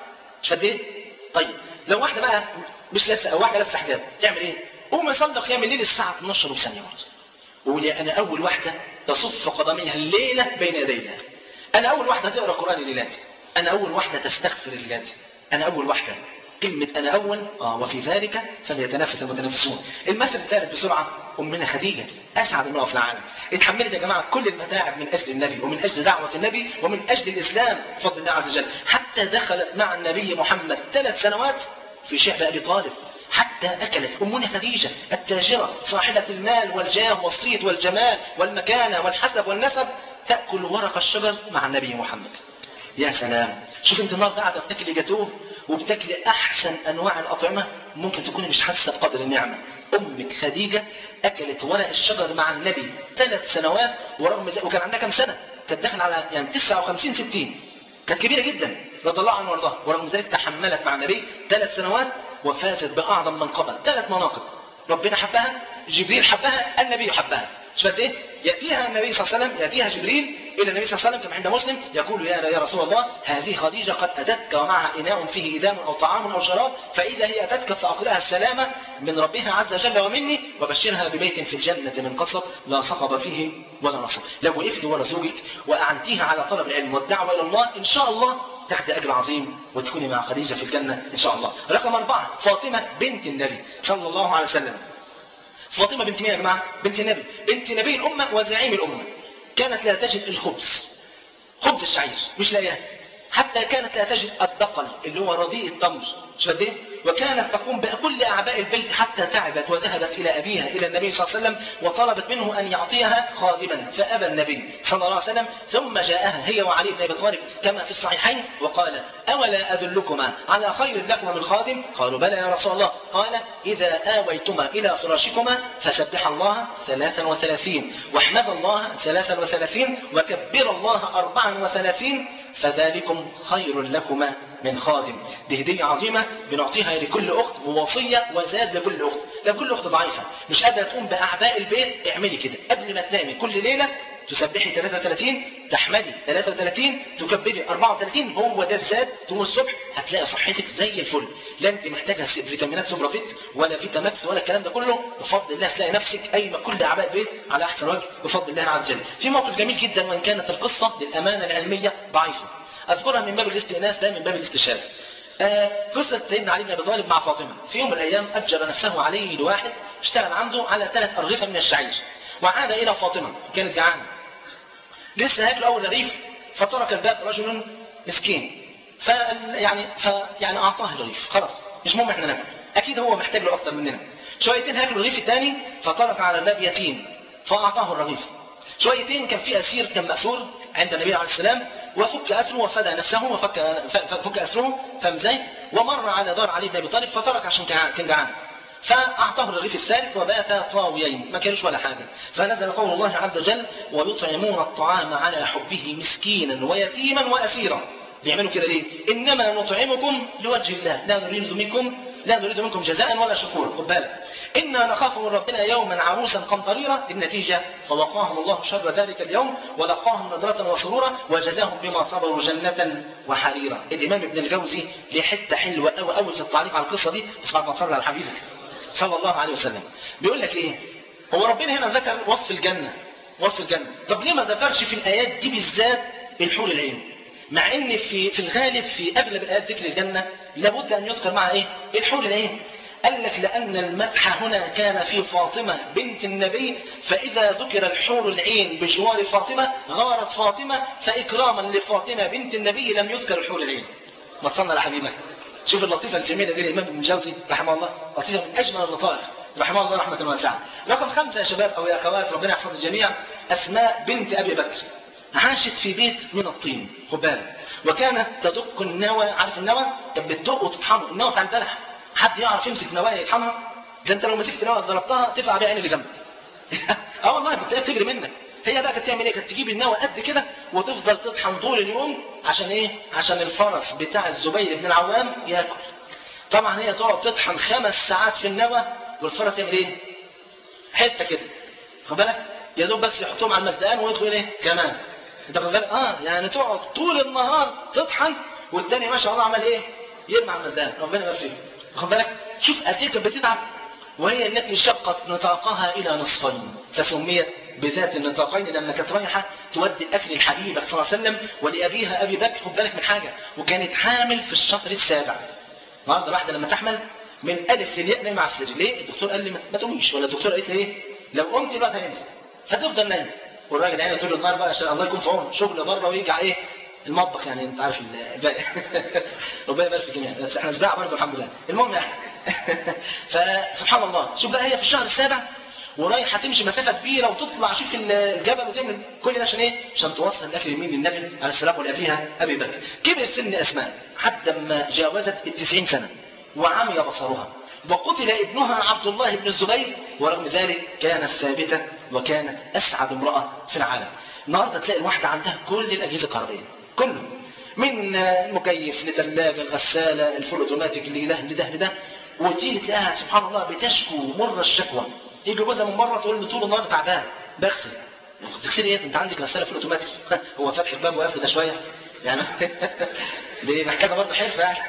مش قد ايه؟ طيب لو واحده بقى مش لابسه او واحده لابسه حجاب تعمل ايه؟ قوم يصلي قيام الليل الساعه 12 وثانيه برضه. وقول يا انا اول واحده تصف قدميها الليله بين يدي الله. انا اول واحده تقرا قران الليلات. انا اول واحده تستغفر الليلات. انا اول واحده. كلمة أنا أول وفي ذلك فليتنافس المتنافسون. المثل الثالث بسرعة أمنا خديجة أسعد امرأة في العالم. اتحملت يا جماعة كل المتاعب من أجل النبي ومن أجل دعوة النبي ومن أجل الإسلام بفضل الله عز وجل، حتى دخلت مع النبي محمد 3 سنوات في شعب أبي طالب، حتى أكلت أمنا خديجة التاجرة صاحبة المال والجاه والصيت والجمال والمكانة والحسب والنسب تأكل ورق الشجر مع النبي محمد. يا سلام، شوف انت النهارده قاعده بتاكلي جاتوه وبتاكلي احسن انواع الاطعمه، ممكن تكوني مش حاسه بقدر النعمه. امك خديجه اكلت ورق الشجر مع النبي 3 سنوات، ورغم ذلك وكان عندها كام سنه؟ كانت داخله على يعني 59 60، كانت كبيره جدا رضي الله عنها وارضاها، ورغم ذلك تحملت مع النبي 3 سنوات وفازت باعظم منقبه. 3 مناقب، ربنا حبها، جبريل حبها، النبي حبها. مش قد ايه؟ ياتيها النبي صلى الله عليه وسلم، ياتيها جبريل الى النبي صلى الله عليه وسلم كما عند مسلم يقول يا رسول الله هذه خديجه قد اتتك ومعها اناء فيه ادام او طعام او شراب، فاذا هي اتتك فاقرئها السلامه من ربها عز وجل ومني، وبشرها ببيت في الجنه من قصب لا صخب فيه ولا نصب. لو وقفت ورا زوجك واعنتيها على طلب العلم والدعوه الى الله ان شاء الله تاخذ اجر عظيم وتكوني مع خديجه في الجنه ان شاء الله. رقم 4 فاطمه بنت النبي صلى الله عليه وسلم. فاطمة بنت مين يا جماعة؟ بنت النبي، بنت نبي الأمة وزعيم الأمة. كانت لا تجد الخبز، خبز الشعير مش لاقياه، حتى كانت لا تجد الدقل اللي هو رديء التمر، مش قد ايه؟ وكانت تقوم بكل أعباء البيت حتى تعبت وذهبت إلى أبيها إلى النبي صلى الله عليه وسلم وطلبت منه أن يعطيها خادما، فأبى النبي صلى الله عليه وسلم. ثم جاءها هي وعلي بن أبي طالب كما في الصحيحين وقال أولا أدلكما على خير لكما من خادم؟ قالوا بلى يا رسول الله. قال إذا آويتما إلى فراشكما فسبح الله 33 واحمد الله 33 وكبر الله 34 فذلكم خير لكما من خادم. دي هدية عظيمة بنعطيها لكل أخت ووصية وزاد لكل أخت. لو كل أخت ضعيفة مش قادرة تقوم بأعباء البيت اعملي كده قبل ما تنامي كل ليلة، تسبحي 33 تحمدي 33 تكبري 34، هو ده الزاد. تقوم الصبح هتلاقي صحتك زي الفل، لا انت محتاجه فيتامينات سوبرافيت ولا فيتاماكس ولا الكلام ده كله، بفضل الله هتلاقي نفسك قايمه كل اعباء البيت على احسن وجه بفضل الله عز وجل. في موقف جميل جدا وان كانت القصه للامانه العلميه ضعيفه اذكرها من باب الاستئناس لا من باب الاستشهاد. قصه سيدنا علي بن ابي طالب مع فاطمه. في يوم من الايام اجر نفسه علي لواحد اشتغل عنده على 3 أرغفة من الشعير، وعاد الى فاطمه كانت جعانه لسه هاكل اول رغيف، فترك الباب رجل مسكين يعني اعطاه الرغيف، خلاص مش مهم احنا ناكل، اكيد هو محتاج له اكتر مننا. شويتين هاكل الرغيف الثاني فترك على الباب يتيم فاعطاه الرغيف. شويتين كان في اسير كان مأسور عند النبي عليه السلام وفك اسره وفدى نفسه وفك اسره فمزاي، ومر على دار علي بن ابي طالب فترك عشان كان جعان، فأعطاه الرغيف الثالث وبات طاويين ما كانوش ولا حاجة. فنزل قول الله عز وجل ويطعمون الطعام على حبه مسكينا ويتيما وأسيرا. بيعملوا كده ليه؟ إنما نطعمكم لوجه الله لا نريد منكم جزاء ولا شكورا. خد بالك إنا نخاف من ربنا يوما عروسا قمطريرا. النتيجة فوقاهم الله شر ذلك اليوم ولقاهم نضرة وسرورا وجزاهم بما صبروا جنة وحريرا. الإمام ابن الجوزي ليه حتة حلوة أوي في التعليق على القصة دي، بس بعد ما تصلي على حبيبك صلى الله عليه وسلم. بيقول لك ايه؟ هو ربنا هنا ذكر وصف الجنة. طب ليه ما ذكرش في الآيات دي بالذات الحور العين؟ مع ان في الغالب في اغلب الآيات ذكر الجنة لابد ان يذكر معها ايه؟ الحور العين. قال لك لأن المدح هنا كان في فاطمة بنت النبي، فإذا ذكر الحور العين بجوار فاطمة غارت فاطمة، فإكراما لفاطمة بنت النبي لم يذكر الحور العين. ما تصنع على حبيبك. شوف اللطيفة الجميلة دي الإمام ابن الجوزي رحمه الله، لطيفة من أجمل اللطائف رحمه الله رحمة واسعة. رقم 5 يا شباب أو يا أخوات ربنا يحفظ الجميع، أسماء بنت أبي بكر عاشت في بيت من الطين. خد بالك، وكانت تدق النوى. عارف النوى؟ كانت بتدق وتطحنه، النوى بتاع البلح. حد يعرف يمسك نوايا يطحنها؟ ده انت لو مسكت نوى ضربتها تفقع بيها عين اللي جنبك. والله كنت بتجري منك. هي بقى كانت تعمل ايه؟ كانت تجيب النوى قد كده وتفضل تطحن طول اليوم. عشان ايه؟ عشان الفرس بتاع الزبير بن العوام ياكل. طبعا هي تقعد تطحن 5 ساعات في النوى والفرس يعمل ايه؟ حته كده. خد بالك؟ يا دوب بس يحطهم على المزدان ويدخل ايه؟ كمان. انت خد بالك؟ يعني تقعد طول النهار تطحن والتاني ما شاء الله عمل ايه؟ يرمي على المزدان، ربنا يبارك فيه. واخد بالك؟ شوف قد ايه كانت بتتعب، وهي التي شقت نطاقها الى نصفين فسميت بذات النطاقين لما كانت رايحه تودي الاكل للحبيب صلى الله عليه وسلم ولابيها ابي بكر. خد بالك من حاجه، وكانت حامل في الشهر السابع. النهارده واحده لما تحمل من الف للياء نايمه على السرير، ليه؟ الدكتور قال لي ما تقوميش، ولا الدكتوره قالت لي ايه؟ لو قمتي بقى هينزل، فتفضل نايمه. والراجل يعني طول النهار بقى عشان الله يكون في عونه، شغل بره ويرجع ايه؟ المطبخ، يعني انت عارف الباقي. ربنا يبارك في الجميع، بس احنا صداع برضه الحمد لله. المهم يعني فسبحان الله، شوف بقى هي في الشهر السابع ورايحه تمشي مسافه كبيره وتطلع شوف الجبل وتعمل كل ده عشان ايه؟ عشان توصل الاكل يمين للنبي عليه السلام ولابيها ابي بكر. كبر سن اسماء حتى ما جاوزت 90 سنه وعمي بصرها، وقتل ابنها عبد الله بن الزبير، ورغم ذلك كانت ثابته وكانت اسعد امراه في العالم. النهارده تلاقي الواحده عندها كل الاجهزه الكهربائيه، كله، من مكيف لثلاجه الغساله الفول اوتوماتيك لده، وتيجي تلاقيها سبحان الله بتشكو مر الشكوى. يجي جوزها من بره تقول له طول النهار تعبان بغسل. تغسلي ايه؟ انت عندك غساله فول اوتوماتيك. هو فاتح الباب وقافل ده شويه يعني. دي محتاجه برضه حرفه يعني.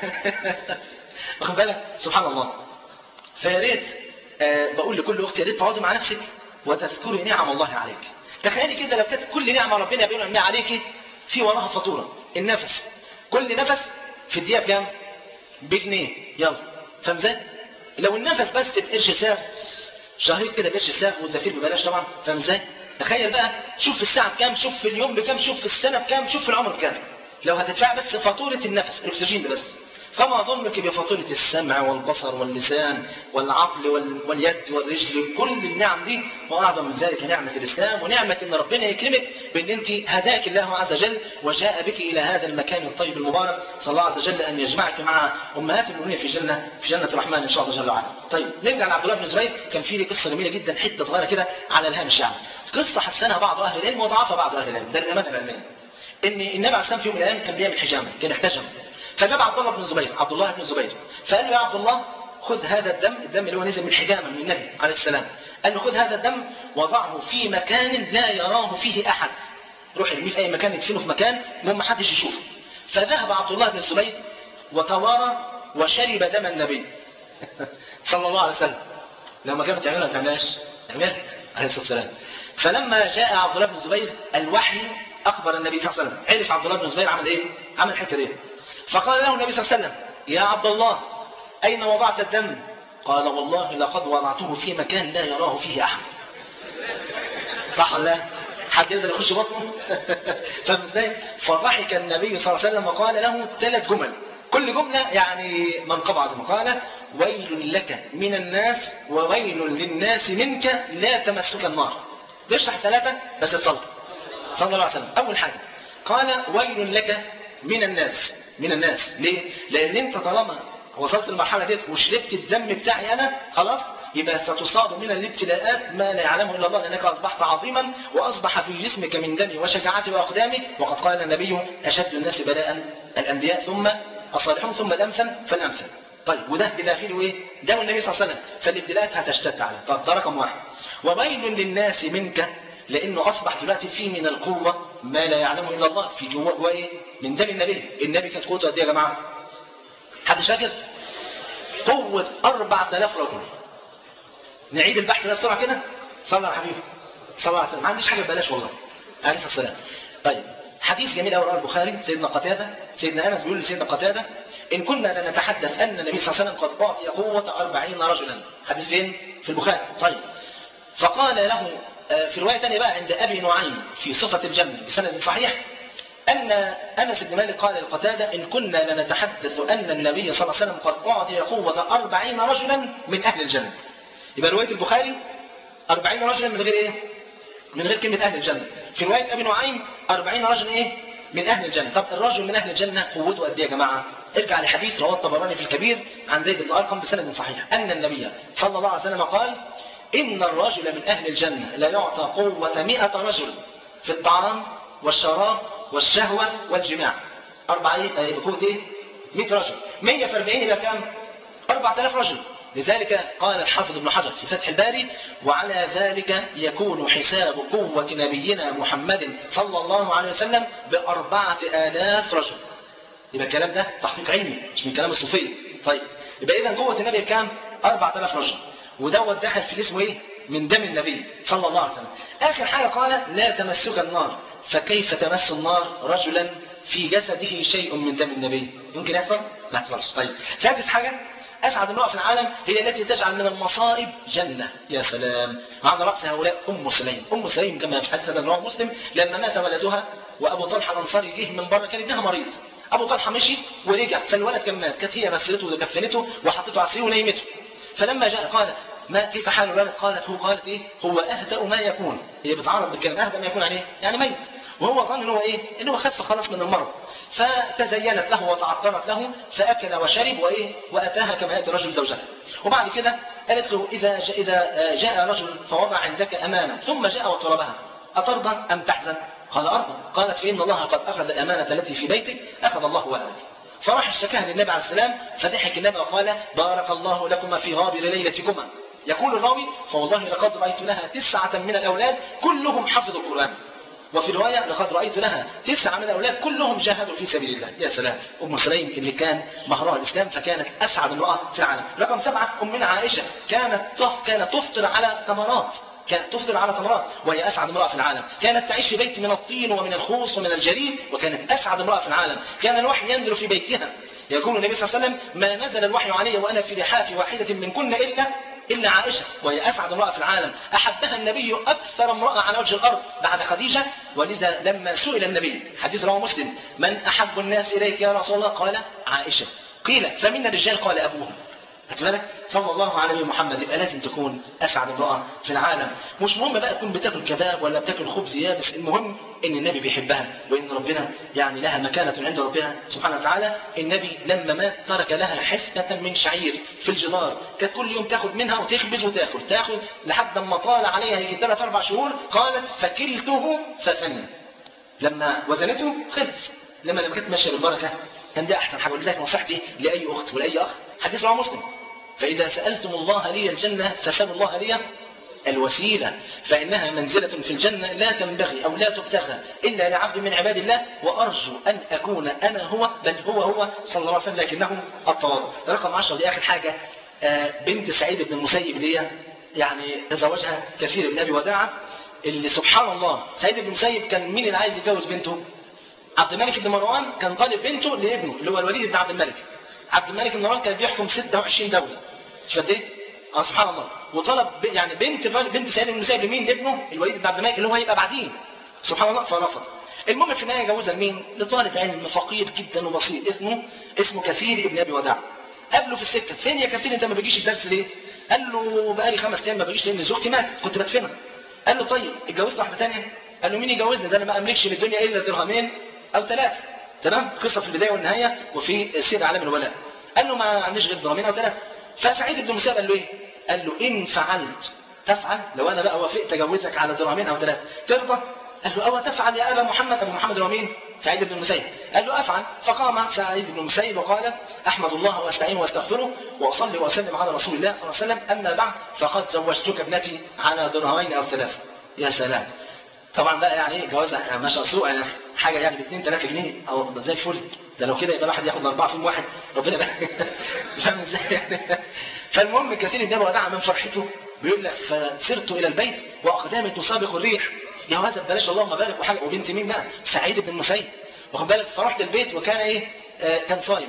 واخد بالك؟ سبحان الله. فيا ريت بقول لكل اختي يا ريت تقعدي مع نفسك وتذكري نعم الله عليك. تخيلي كده لو كانت كل نعمه ربنا بينعم عليكي في وراها فاتوره. النفس، كل نفس في الدقيقه بكام؟ بجنيه. يلا فاهم ازاي؟ لو النفس بس بقرش ساغ، شهيق كده بقرش ساغ والزفير ببلاش طبعا، فاهم ازاي؟ تخيل بقى، شوف في الساعه بكام، شوف في اليوم بكام، شوف في السنه بكام، شوف في العمر بكام. لو هتدفع بس فاتوره النفس الاكسجين ده بس، فما ظنك بفاتورة السمع والبصر واللسان والعقل واليد والرجل، كل النعم دي. وأعظم من ذلك نعمة الإسلام، ونعمة أن ربنا يكرمك بأن أنت هداك الله عز وجل وجاء بك إلى هذا المكان الطيب المبارك. صلى الله عز وجل أن يجمعك مع أمهات المؤمنين في جنة الرحمن إن شاء الله جل وعلا. طيب نرجع لعبد الله بن الزبير. كان في لي قصة جميلة جدا، حتة صغيرة كده على الهامش يعني. قصة حسنها بعض أهل العلم وضعفها بعض أهل العلم، ده الأمانة العلمية. إن النبي عليه السلام في يوم من الأيام كان بيعمل حجامة، كان احتجم. فجاب عبد الله بن الزبير فقال له يا عبد الله خذ هذا الدم اللي هو نزل من حجامه من النبي عليه السلام، قال له خذ هذا الدم وضعه في مكان لا يراه فيه احد، روح ارميه في اي مكان، ادفنه في مكان المهم ما حدش يشوفه. فذهب عبد الله بن الزبير وتوارى وشرب دم النبي صلى الله عليه وسلم. لما كانت تعملها ما تعملهاش، تعملها عليه الصلاه والسلام. فلما جاء عبد الله بن الزبير الوحي اخبر النبي صلى الله عليه وسلم، عرف عبد الله بن الزبير عمل ايه؟ عمل الحته دي. فقال له النبي صلى الله عليه وسلم يا عبد الله أين وضعت الدم؟ قال والله لقد وضعته في مكان لا يراه فيه أحد. صح ولا لا؟ حد يقدر يخش بطنه؟ فاهم ازاي؟ فضحك النبي صلى الله عليه وسلم وقال له 3 جمل، كل جملة يعني منقبة عظيمة. قال ويل لك من الناس وويل للناس منك لا تمسك النار. تشرح 3 بس الصلاة صلى الله عليه وسلم. أول حاجة قال ويل لك من الناس. من الناس ليه؟ لأن أنت طالما وصلت المرحلة ديت وشربت الدم بتاعي أنا خلاص، يبقى ستصاب من الابتلاءات ما لا يعلمه إلا الله، لأنك أصبحت عظيما وأصبح في جسمك من دمي وشجاعتي وأقدامي. وقد قال النبي أشد الناس بلاء الأنبياء ثم الصالحون ثم الأمثل فالأمثل. طيب وده بداخله إيه؟ دم النبي صلى الله عليه وسلم، فالابتلاءات هتشتد عليه. طب ده رقم 1. وويل للناس منك، لأنه أصبح دلوقتي فيه من القوة ما لا يعلمه إلا الله في جوه إيه؟ من دم النبي. النبي كانت قوته قد إيه يا جماعة؟ حد فاكر؟ قوة 4000 رجل. نعيد البحث ده بسرعة كده. صلى على حبيبي صلى الله عليه وسلم. ما عنديش حاجة ببلاش والله عليه الصلاة والسلام. طيب حديث جميل أوي رواه البخاري. سيدنا أنس بيقول لسيدنا قتادة إن كنا لنتحدث أن النبي صلى الله عليه وسلم قد أعطي قوة 40 رجلا. حديث فين؟ في البخاري. طيب فقال له في رواية ثانية بقى عند أبي نعيم في صفة الجنة بسند صحيح أن أنس بن مالك قال لقتادة إن كنا لنتحدث أن النبي صلى الله عليه وسلم قد أعطي قوة 40 رجلا من أهل الجنة. يبقى رواية البخاري 40 رجلا من غير إيه؟ من غير كلمة أهل الجنة. في رواية أبي نعيم 40 رجلا إيه؟ من أهل الجنة. طب الرجل من أهل الجنة قوته قد إيه يا جماعة؟ ارجع لحديث رواه الطبراني في الكبير عن زيد بن أرقم بسند صحيح أن النبي صلى الله عليه وسلم قال إن الرجل من أهل الجنة لا يعطى قوة 100 رجل في الطعام والشراب والشهوة والجماع. 40 بقوة إيه؟ 100 رجل. 100 في 40 يبقى كام؟ 4000 رجل. لذلك قال الحافظ ابن حجر في فتح الباري وعلى ذلك يكون حساب قوة نبينا محمد صلى الله عليه وسلم ب4000 رجل. يبقى الكلام ده تحقيق علمي مش من كلام الصوفيه. طيب يبقى اذا قوه النبي كام؟ 4000 رجل، ودوت دخل في اسمه ايه؟ من دم النبي صلى الله عليه وسلم. اخر حاجه قال لا تمسك النار، فكيف تمس النار رجلا في جسده شيء من دم النبي؟ يمكن يحصل؟ لا يحصلش. طيب سادس حاجه، اسعد امراه في العالم هي التي تجعل من المصائب جنه. يا سلام. وعلى راس هؤلاء ام سليم. ام سليم كما في حديث رواه مسلم لما مات ولدها وابو طلحه الانصاري جه من بره، كان ابنها مريض، ابو طلحه مشي ورجع، فالولد كان مات، كانت هي غسلته وكفنته وحطته على السرير ونيمته. فلما جاء قال ما كيف حال الولد؟ قالت ايه؟ هو اهدأ ما يكون. هي بتعرض بالكلام اهدأ ما يكون عليه يعني ميت، وهو ظن ان هو ايه؟ ان هو خف خلاص من المرض. فتزينت له وتعطرت له فاكل وشرب وايه؟ واتاها كما ياتي رجل زوجته. وبعد كده قالت له اذا جاء رجل فوضع عندك امانه ثم جاء وطلبها اترضى ام تحزن؟ قال ارضى. قالت فان الله قد اخذ الامانه التي في بيتك اخذ الله ولدك. فراح اشتكاها للنبي عليه السلام، فضحك النبي وقال بارك الله لكما في غابر ليلتكما. يقول الراوي فوالله لقد رأيت لها 9 من الأولاد كلهم حفظوا القرآن، وفي رواية لقد رأيت لها 9 من الأولاد كلهم جاهدوا في سبيل الله. يا سلام. أم سليم اللي كان مهرها الإسلام، فكانت أسعد امرأة في العالم. رقم 7 أمنا عائشة، كانت تفطر على تمرات، كانت تفطر على تمرات وهي أسعد امرأة في العالم. كانت تعيش في بيت من الطين ومن الخوص ومن الجليد، وكانت أسعد امرأة في العالم. كان الوحي ينزل في بيتها. يقول النبي صلى الله عليه وسلم ما نزل الوحي علي وأنا في لحاف واحدة منكن إلا عائشة، وهي أسعد امرأة في العالم. أحبها النبي أكثر امرأة على وجه الأرض بعد خديجة. ولذا لما سئل النبي، حديث رواه مسلم، من أحب الناس إليك يا رسول الله؟ قال عائشة. قيل فمن الرجال؟ قال أبوهم. بالك صلى الله عليه محمد. يبقى لازم تكون أسعد امرأة في العالم. مش مهم بقى تكون بتاكل كباب ولا بتاكل خبز يابس، المهم ان النبي بيحبها وان ربنا يعني لها مكانة عند ربنا سبحانه وتعالى. النبي لما مات ترك لها حفنة من شعير في الجدار، كانت كل يوم تاخد منها وتخبز وتاكل، تاخد لحد ما طال عليها يجي 3-4 شهور. قالت فكلته ففني، لما وزنته خلص، لما كانت ماشيه بالبركه كان ده احسن حاجه. ولذلك نصيحتي لاي اخت ولاي اخ، حديث رواه مسلم، فاذا سالتم الله لي الجنه فسالوا الله لي الوسيله، فانها منزله في الجنه لا تنبغي او لا تبتغى الا لعبد من عباد الله، وارجو ان اكون انا هو، بل هو صلى الله عليه وسلم، لكنه التواضع. رقم 10 دي اخر حاجه، بنت سعيد بن المسيب اللي هي يعني تزوجها كثير من ابي وداعه، اللي سبحان الله سعيد بن المسيب كان مين اللي عايز يتجوز بنته؟ عبد الملك بن مروان كان طالب بنته لابنه اللي هو الوليد بن عبد الملك. عبد الملك بن مروان كان بيحكم 26 دوله، مش قد ايه؟ سبحان الله. وطلب يعني بنت سعيد بن المسيب لمين؟ لابنه الوليد بن عبد الملك اللي هو هيبقى بعدين، سبحان الله، فرفض. المهم في النهايه جوزها لمين؟ لطالب علم فقير جدا وبسيط اسمه كثير ابن ابي وداع. قابله في السكه، فين يا كثير انت ما بتجيش الدرس ليه؟ قال له بقالي 5 ايام ما بجيش لان زوجتي ماتت كنت بدفنها. قال له طيب اتجوزت واحده ثانيه؟ قال له مين يجوزني؟ ده انا ما املكش من الدنيا الا درهمين او 3. تمام؟ قصه في البدايه والنهايه وفي سير اعلام الولاء. قال له ما عنديش غير درهمين او 3. فسعيد بن المسيب قال له ايه؟ قال له ان فعلت تفعل، لو انا بقى وافقت اجوزك على درهمين او 3 ترضى؟ قال له او تفعل يا ابا محمد. ابو محمد هو مين؟ سعيد بن المسيب. قال له افعل. فقام سعيد بن المسيب وقال احمد الله واستعينه واستغفره واصلي واسلم على رسول الله صلى الله عليه وسلم، اما بعد فقد زوجتك ابنتي على درهمين او 3. يا سلام. طبعا بقى يعني ايه جوازها يعني ما شاء الله، يعني حاجه يعني ب 2-3 جنيه او زي الفل. ده لو كده يبقى الواحد ياخد 4 فيهم واحد، ربنا ده فاهم ازاي يعني. فالمهم كثير بن ابي وداع من فرحته بيقول لك فسرت الى البيت واقدامي تسابق الريح، جوازه ببلاش اللهم بارك وحاجه. وبنت مين بقى؟ سعيد بن المسيب، واخد بالك. فرحت البيت وكان ايه؟ كان صايم،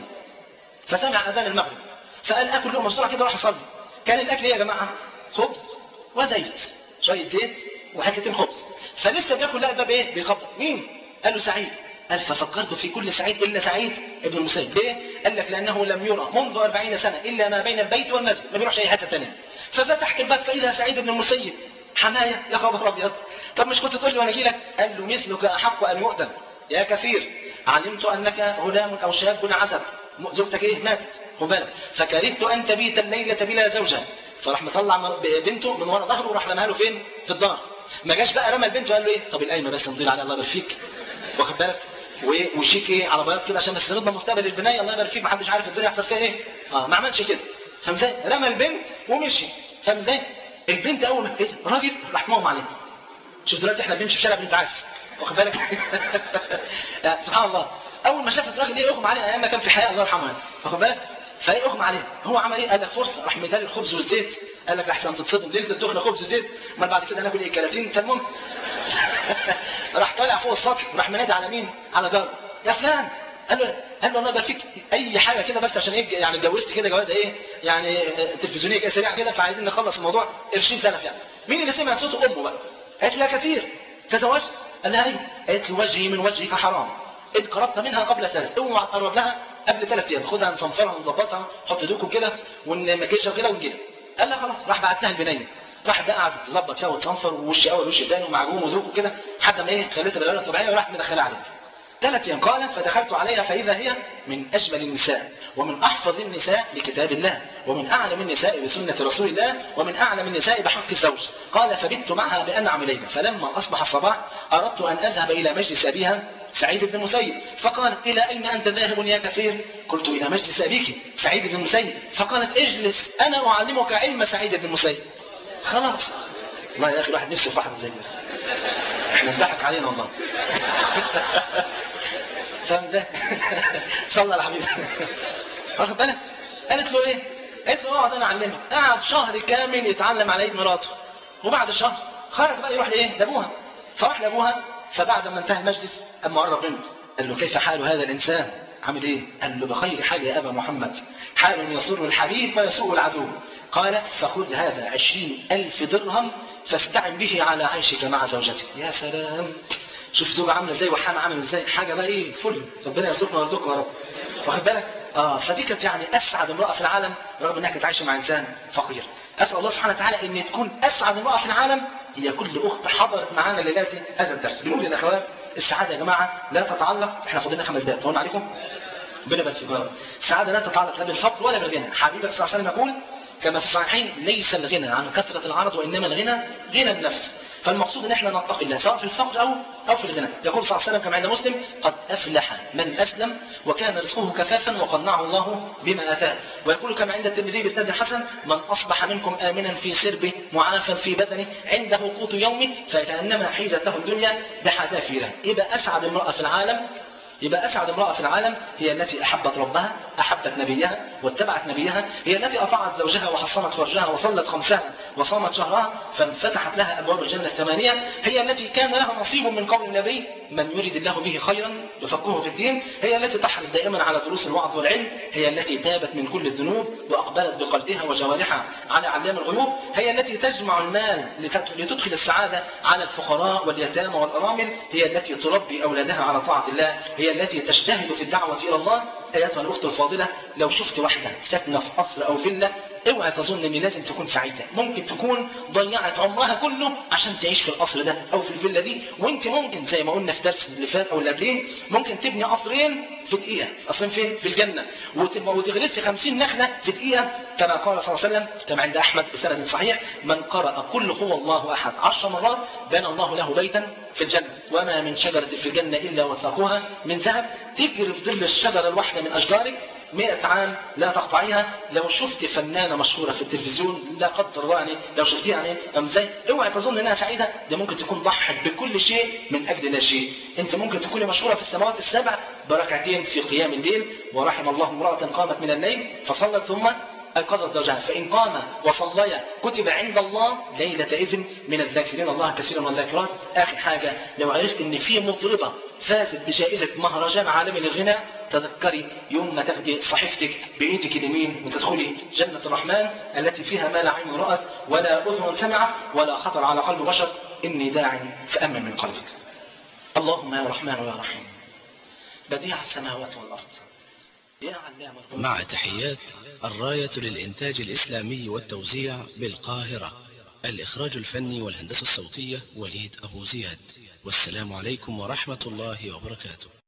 فسمع اذان المغرب فقال اكل لقمه بسرعه كده راح اصلي. كان الاكل ايه يا جماعه؟ خبز وزيت، شويه زيت وحتتين خبز. فلسه بياكل لقى الباب ايه؟ بيخبط. مين؟ قال له سعيد. قال ففكرت في كل سعيد الا سعيد ابن المسيب. ليه؟ قال لك لانه لم يرى منذ 40 سنه الا ما بين البيت والمسجد، ما بيروحش اي حته ثانيه. ففتحت الباب فاذا سعيد بن المسيب. حمايه يا خبر ابيض، طب مش كنت تقول لي وانا اجي لك؟ قال له مثلك احق ان يؤذن يا كثير، علمت انك غلام او شاب عزب، زوجتك ايه؟ ماتت، خد بالك، فكرهت ان تبيت الليله بلا زوجه. فراح مطلع بنته من ورا ظهره وراح رماها له فين؟ في الدار. ما جاش بقى رمى البنت وقال له ايه؟ طب القايمه بس نطير عليها الله يبارك فيك، واخد بالك، وايه وشيك ايه على بياض كده عشان بس نضمن مستقبل البنايه الله يبارك فيك، ما حدش عارف الدنيا يحصل فيها ايه. ما عملش كده، فاهم ازاي؟ رمى البنت ومشي، فاهم ازاي؟ البنت اول ما ايه راجل راح مغمى عليها. شوف دلوقتي احنا بنمشي في شارع بنت عكس، واخد بالك سبحان الله. اول ما شافت الراجل ايه اغمى عليه، ايام ما كان في حياه الله يرحمه، واخد بالك؟ فايه اغمى عليه، هو عمل ايه؟ قال لك فرصه، راح مداري الخبز والزيت، قال لك احسن تتصدم ليله الدخله خبز وزيت، امال بعد كده ناكل ايه؟ كلاتين. فالمهم راح طالع فوق السطح، راح منادي على مين؟ على جاره، يا فلان. قال له والله بفيك اي حاجه كده بس عشان ايه يعني اتجوزت كده جوازه ايه يعني تلفزيونيه كده سريعه كده، فعايزين نخلص الموضوع قرشين سلف يعني. مين اللي سمع صوته؟ امه بقى. قالت له يا كثير تزوجت؟ قال لها ايوه. قالت له وجهي من وجهك حرام ان قربت منها قبل 3، اوعى تقرب لها قبل 3 ايام، خدها نصنفرها ونظبطها، حط دوكم كده ونمكيشها كده ونجيبها. قال لها خلاص. راح بعت لها البنيه، راح بقى قعدت تظبط فيها وتصنفر، ووش اول وش ثاني ومعجون ودوكم كده لحد ما ايه خليتها بالالوان الطبيعيه، وراح مدخلها عليها. 3 ايام. قال فدخلت عليها فاذا هي من اجمل النساء ومن احفظ النساء لكتاب الله ومن اعلم النساء بسنه رسول الله ومن اعلم النساء بحق الزوج. قال فبت معها بانعم ليله، فلما اصبح الصباح اردت ان اذهب الى مجلس ابيها سعيد بن المسيب، فقالت الى اين انت ذاهب يا كثير؟ قلت الى مجلس ابيك سعيد بن المسيب. فقالت اجلس انا اعلمك علم سعيد بن المسيب. خلاص. والله يا اخي الواحد نفسه في واحد زي كده، احنا نضحك علينا والله. فاهم ازاي؟ صلى على حبيبي. واخد بالك؟ قالت له ايه؟ قالت له اقعد انا اعلمك. قعد شهر كامل يتعلم على ايد مراته، وبعد الشهر خرج بقى يروح لايه؟ لابوها. فراح لابوها، فبعد ما انتهى المجلس اما قرب منه قال له كيف حال هذا الانسان؟ عامل ايه؟ قال له بخير حال يا ابا محمد، حال يسر الحبيب ويسوء العدو. قال فخذ هذا 20,000 درهم فاستعن به على عيشك مع زوجتك. يا سلام، شوف زوجة عامله ازاي وحامة عامل ازاي، حاجه بقى ايه فل. ربنا يرزقنا ويرزقنا يا رب. واخد بالك؟ فدي كانت يعني اسعد امراه في العالم رغم انها كانت عايشه مع انسان فقير. اسال الله سبحانه وتعالى ان تكون اسعد امراه في العالم هي كل اخت حضرت معانا ليلاتي هذا الدرس. بنقول للاخوات السعاده يا جماعه لا تتعلق، احنا فاضلنا 5 دقائق فقلنا عليكم بنبت في جاره. السعاده لا تتعلق لا بالفقر ولا بالغنى. حبيبك صلى الله عليه وسلم يقول كما في الصحيحين ليس الغنى عن كثره العرض وانما الغنى غنى النفس. فالمقصود ان احنا نتقي الله سواء في الفقر او في الغنى. يقول صلى الله عليه وسلم كما عند مسلم قد افلح من اسلم وكان رزقه كفافا وقنعه الله بما اتاه. ويقول كما عند الترمذي باسناد حسن من اصبح منكم امنا في سربه معافا في بدنه عنده قوت يومه فكانما حيزت له الدنيا بحذافيرها. يبقى اسعد امراه في العالم، يبقى أسعد امرأة في العالم هي التي أحبت ربها، أحبت نبيها واتبعت نبيها، هي التي أطاعت زوجها وحصنت فرجها وصلت خمسها وصامت شهرها فانفتحت لها أبواب الجنة 8، هي التي كان لها نصيب من قول النبي من يريد الله به خيرا يفقهه في الدين، هي التي تحرص دائما على دروس الوعظ والعلم، هي التي تابت من كل الذنوب وأقبلت بقلبها وجوارحها على علام الغيوب، هي التي تجمع المال لتدخل السعادة على الفقراء واليتامى والأرامل، هي التي تربي أولادها على طاعة الله، هي التي تجتهد في الدعوة إلى الله. أيتها الأخت الفاضلة لو شفت واحدة ساكنة في قصر أو فيلا اوعى تظن ان لازم تكون سعيدة. ممكن تكون ضيعت عمرها كله عشان تعيش في القصر ده او في الفيلا دي، وانت ممكن زي ما قلنا في درس اللي فات او اللي قبليه ممكن تبني قصرين في دقيقة. قصرين فين؟ في الجنة. وتغرس 50 نخلة في دقيقة كما قال صلى الله عليه وسلم كما عند أحمد بسند صحيح من قرأ قل هو الله أحد 10 مرات بنى الله له بيتا في الجنة وما من شجرة في الجنة إلا وساقها من ذهب تجري في ظل الشجرة الواحدة من أشجارك 100 عام لا تقطعيها. لو شفت فنانة مشهورة في التلفزيون لا قدر الله يعني لو شفتيها يعني ازاي اوعي تظن انها سعيدة، ده ممكن تكون ضحت بكل شيء من اجل لا شيء. انت ممكن تكوني مشهورة في السماوات السبع بركعتين في قيام الليل، ورحم الله امرأة قامت من الليل فصلت ثم أيقظت زوجها فإن قام وصليا كتب عند الله ليلة إذن من الذاكرين الله كثيرا والذاكرات. آخر حاجة لو عرفت إن في مطربة فازت بجائزة مهرجان عالمي للغناء تذكري يوم ما تاخدي صحيفتك بإيدك اليمين وتدخلي جنة الرحمن التي فيها ما لا عين رأت ولا أذن سمعت ولا خطر على قلب بشر. إني داع فأمن من قلبك. اللهم يا رحمن ويا رحيم بديع السماوات والأرض يا علام مع تحيات الراية للإنتاج الإسلامي والتوزيع بالقاهرة. الإخراج الفني والهندسة الصوتية وليد أبو زياد. والسلام عليكم ورحمة الله وبركاته.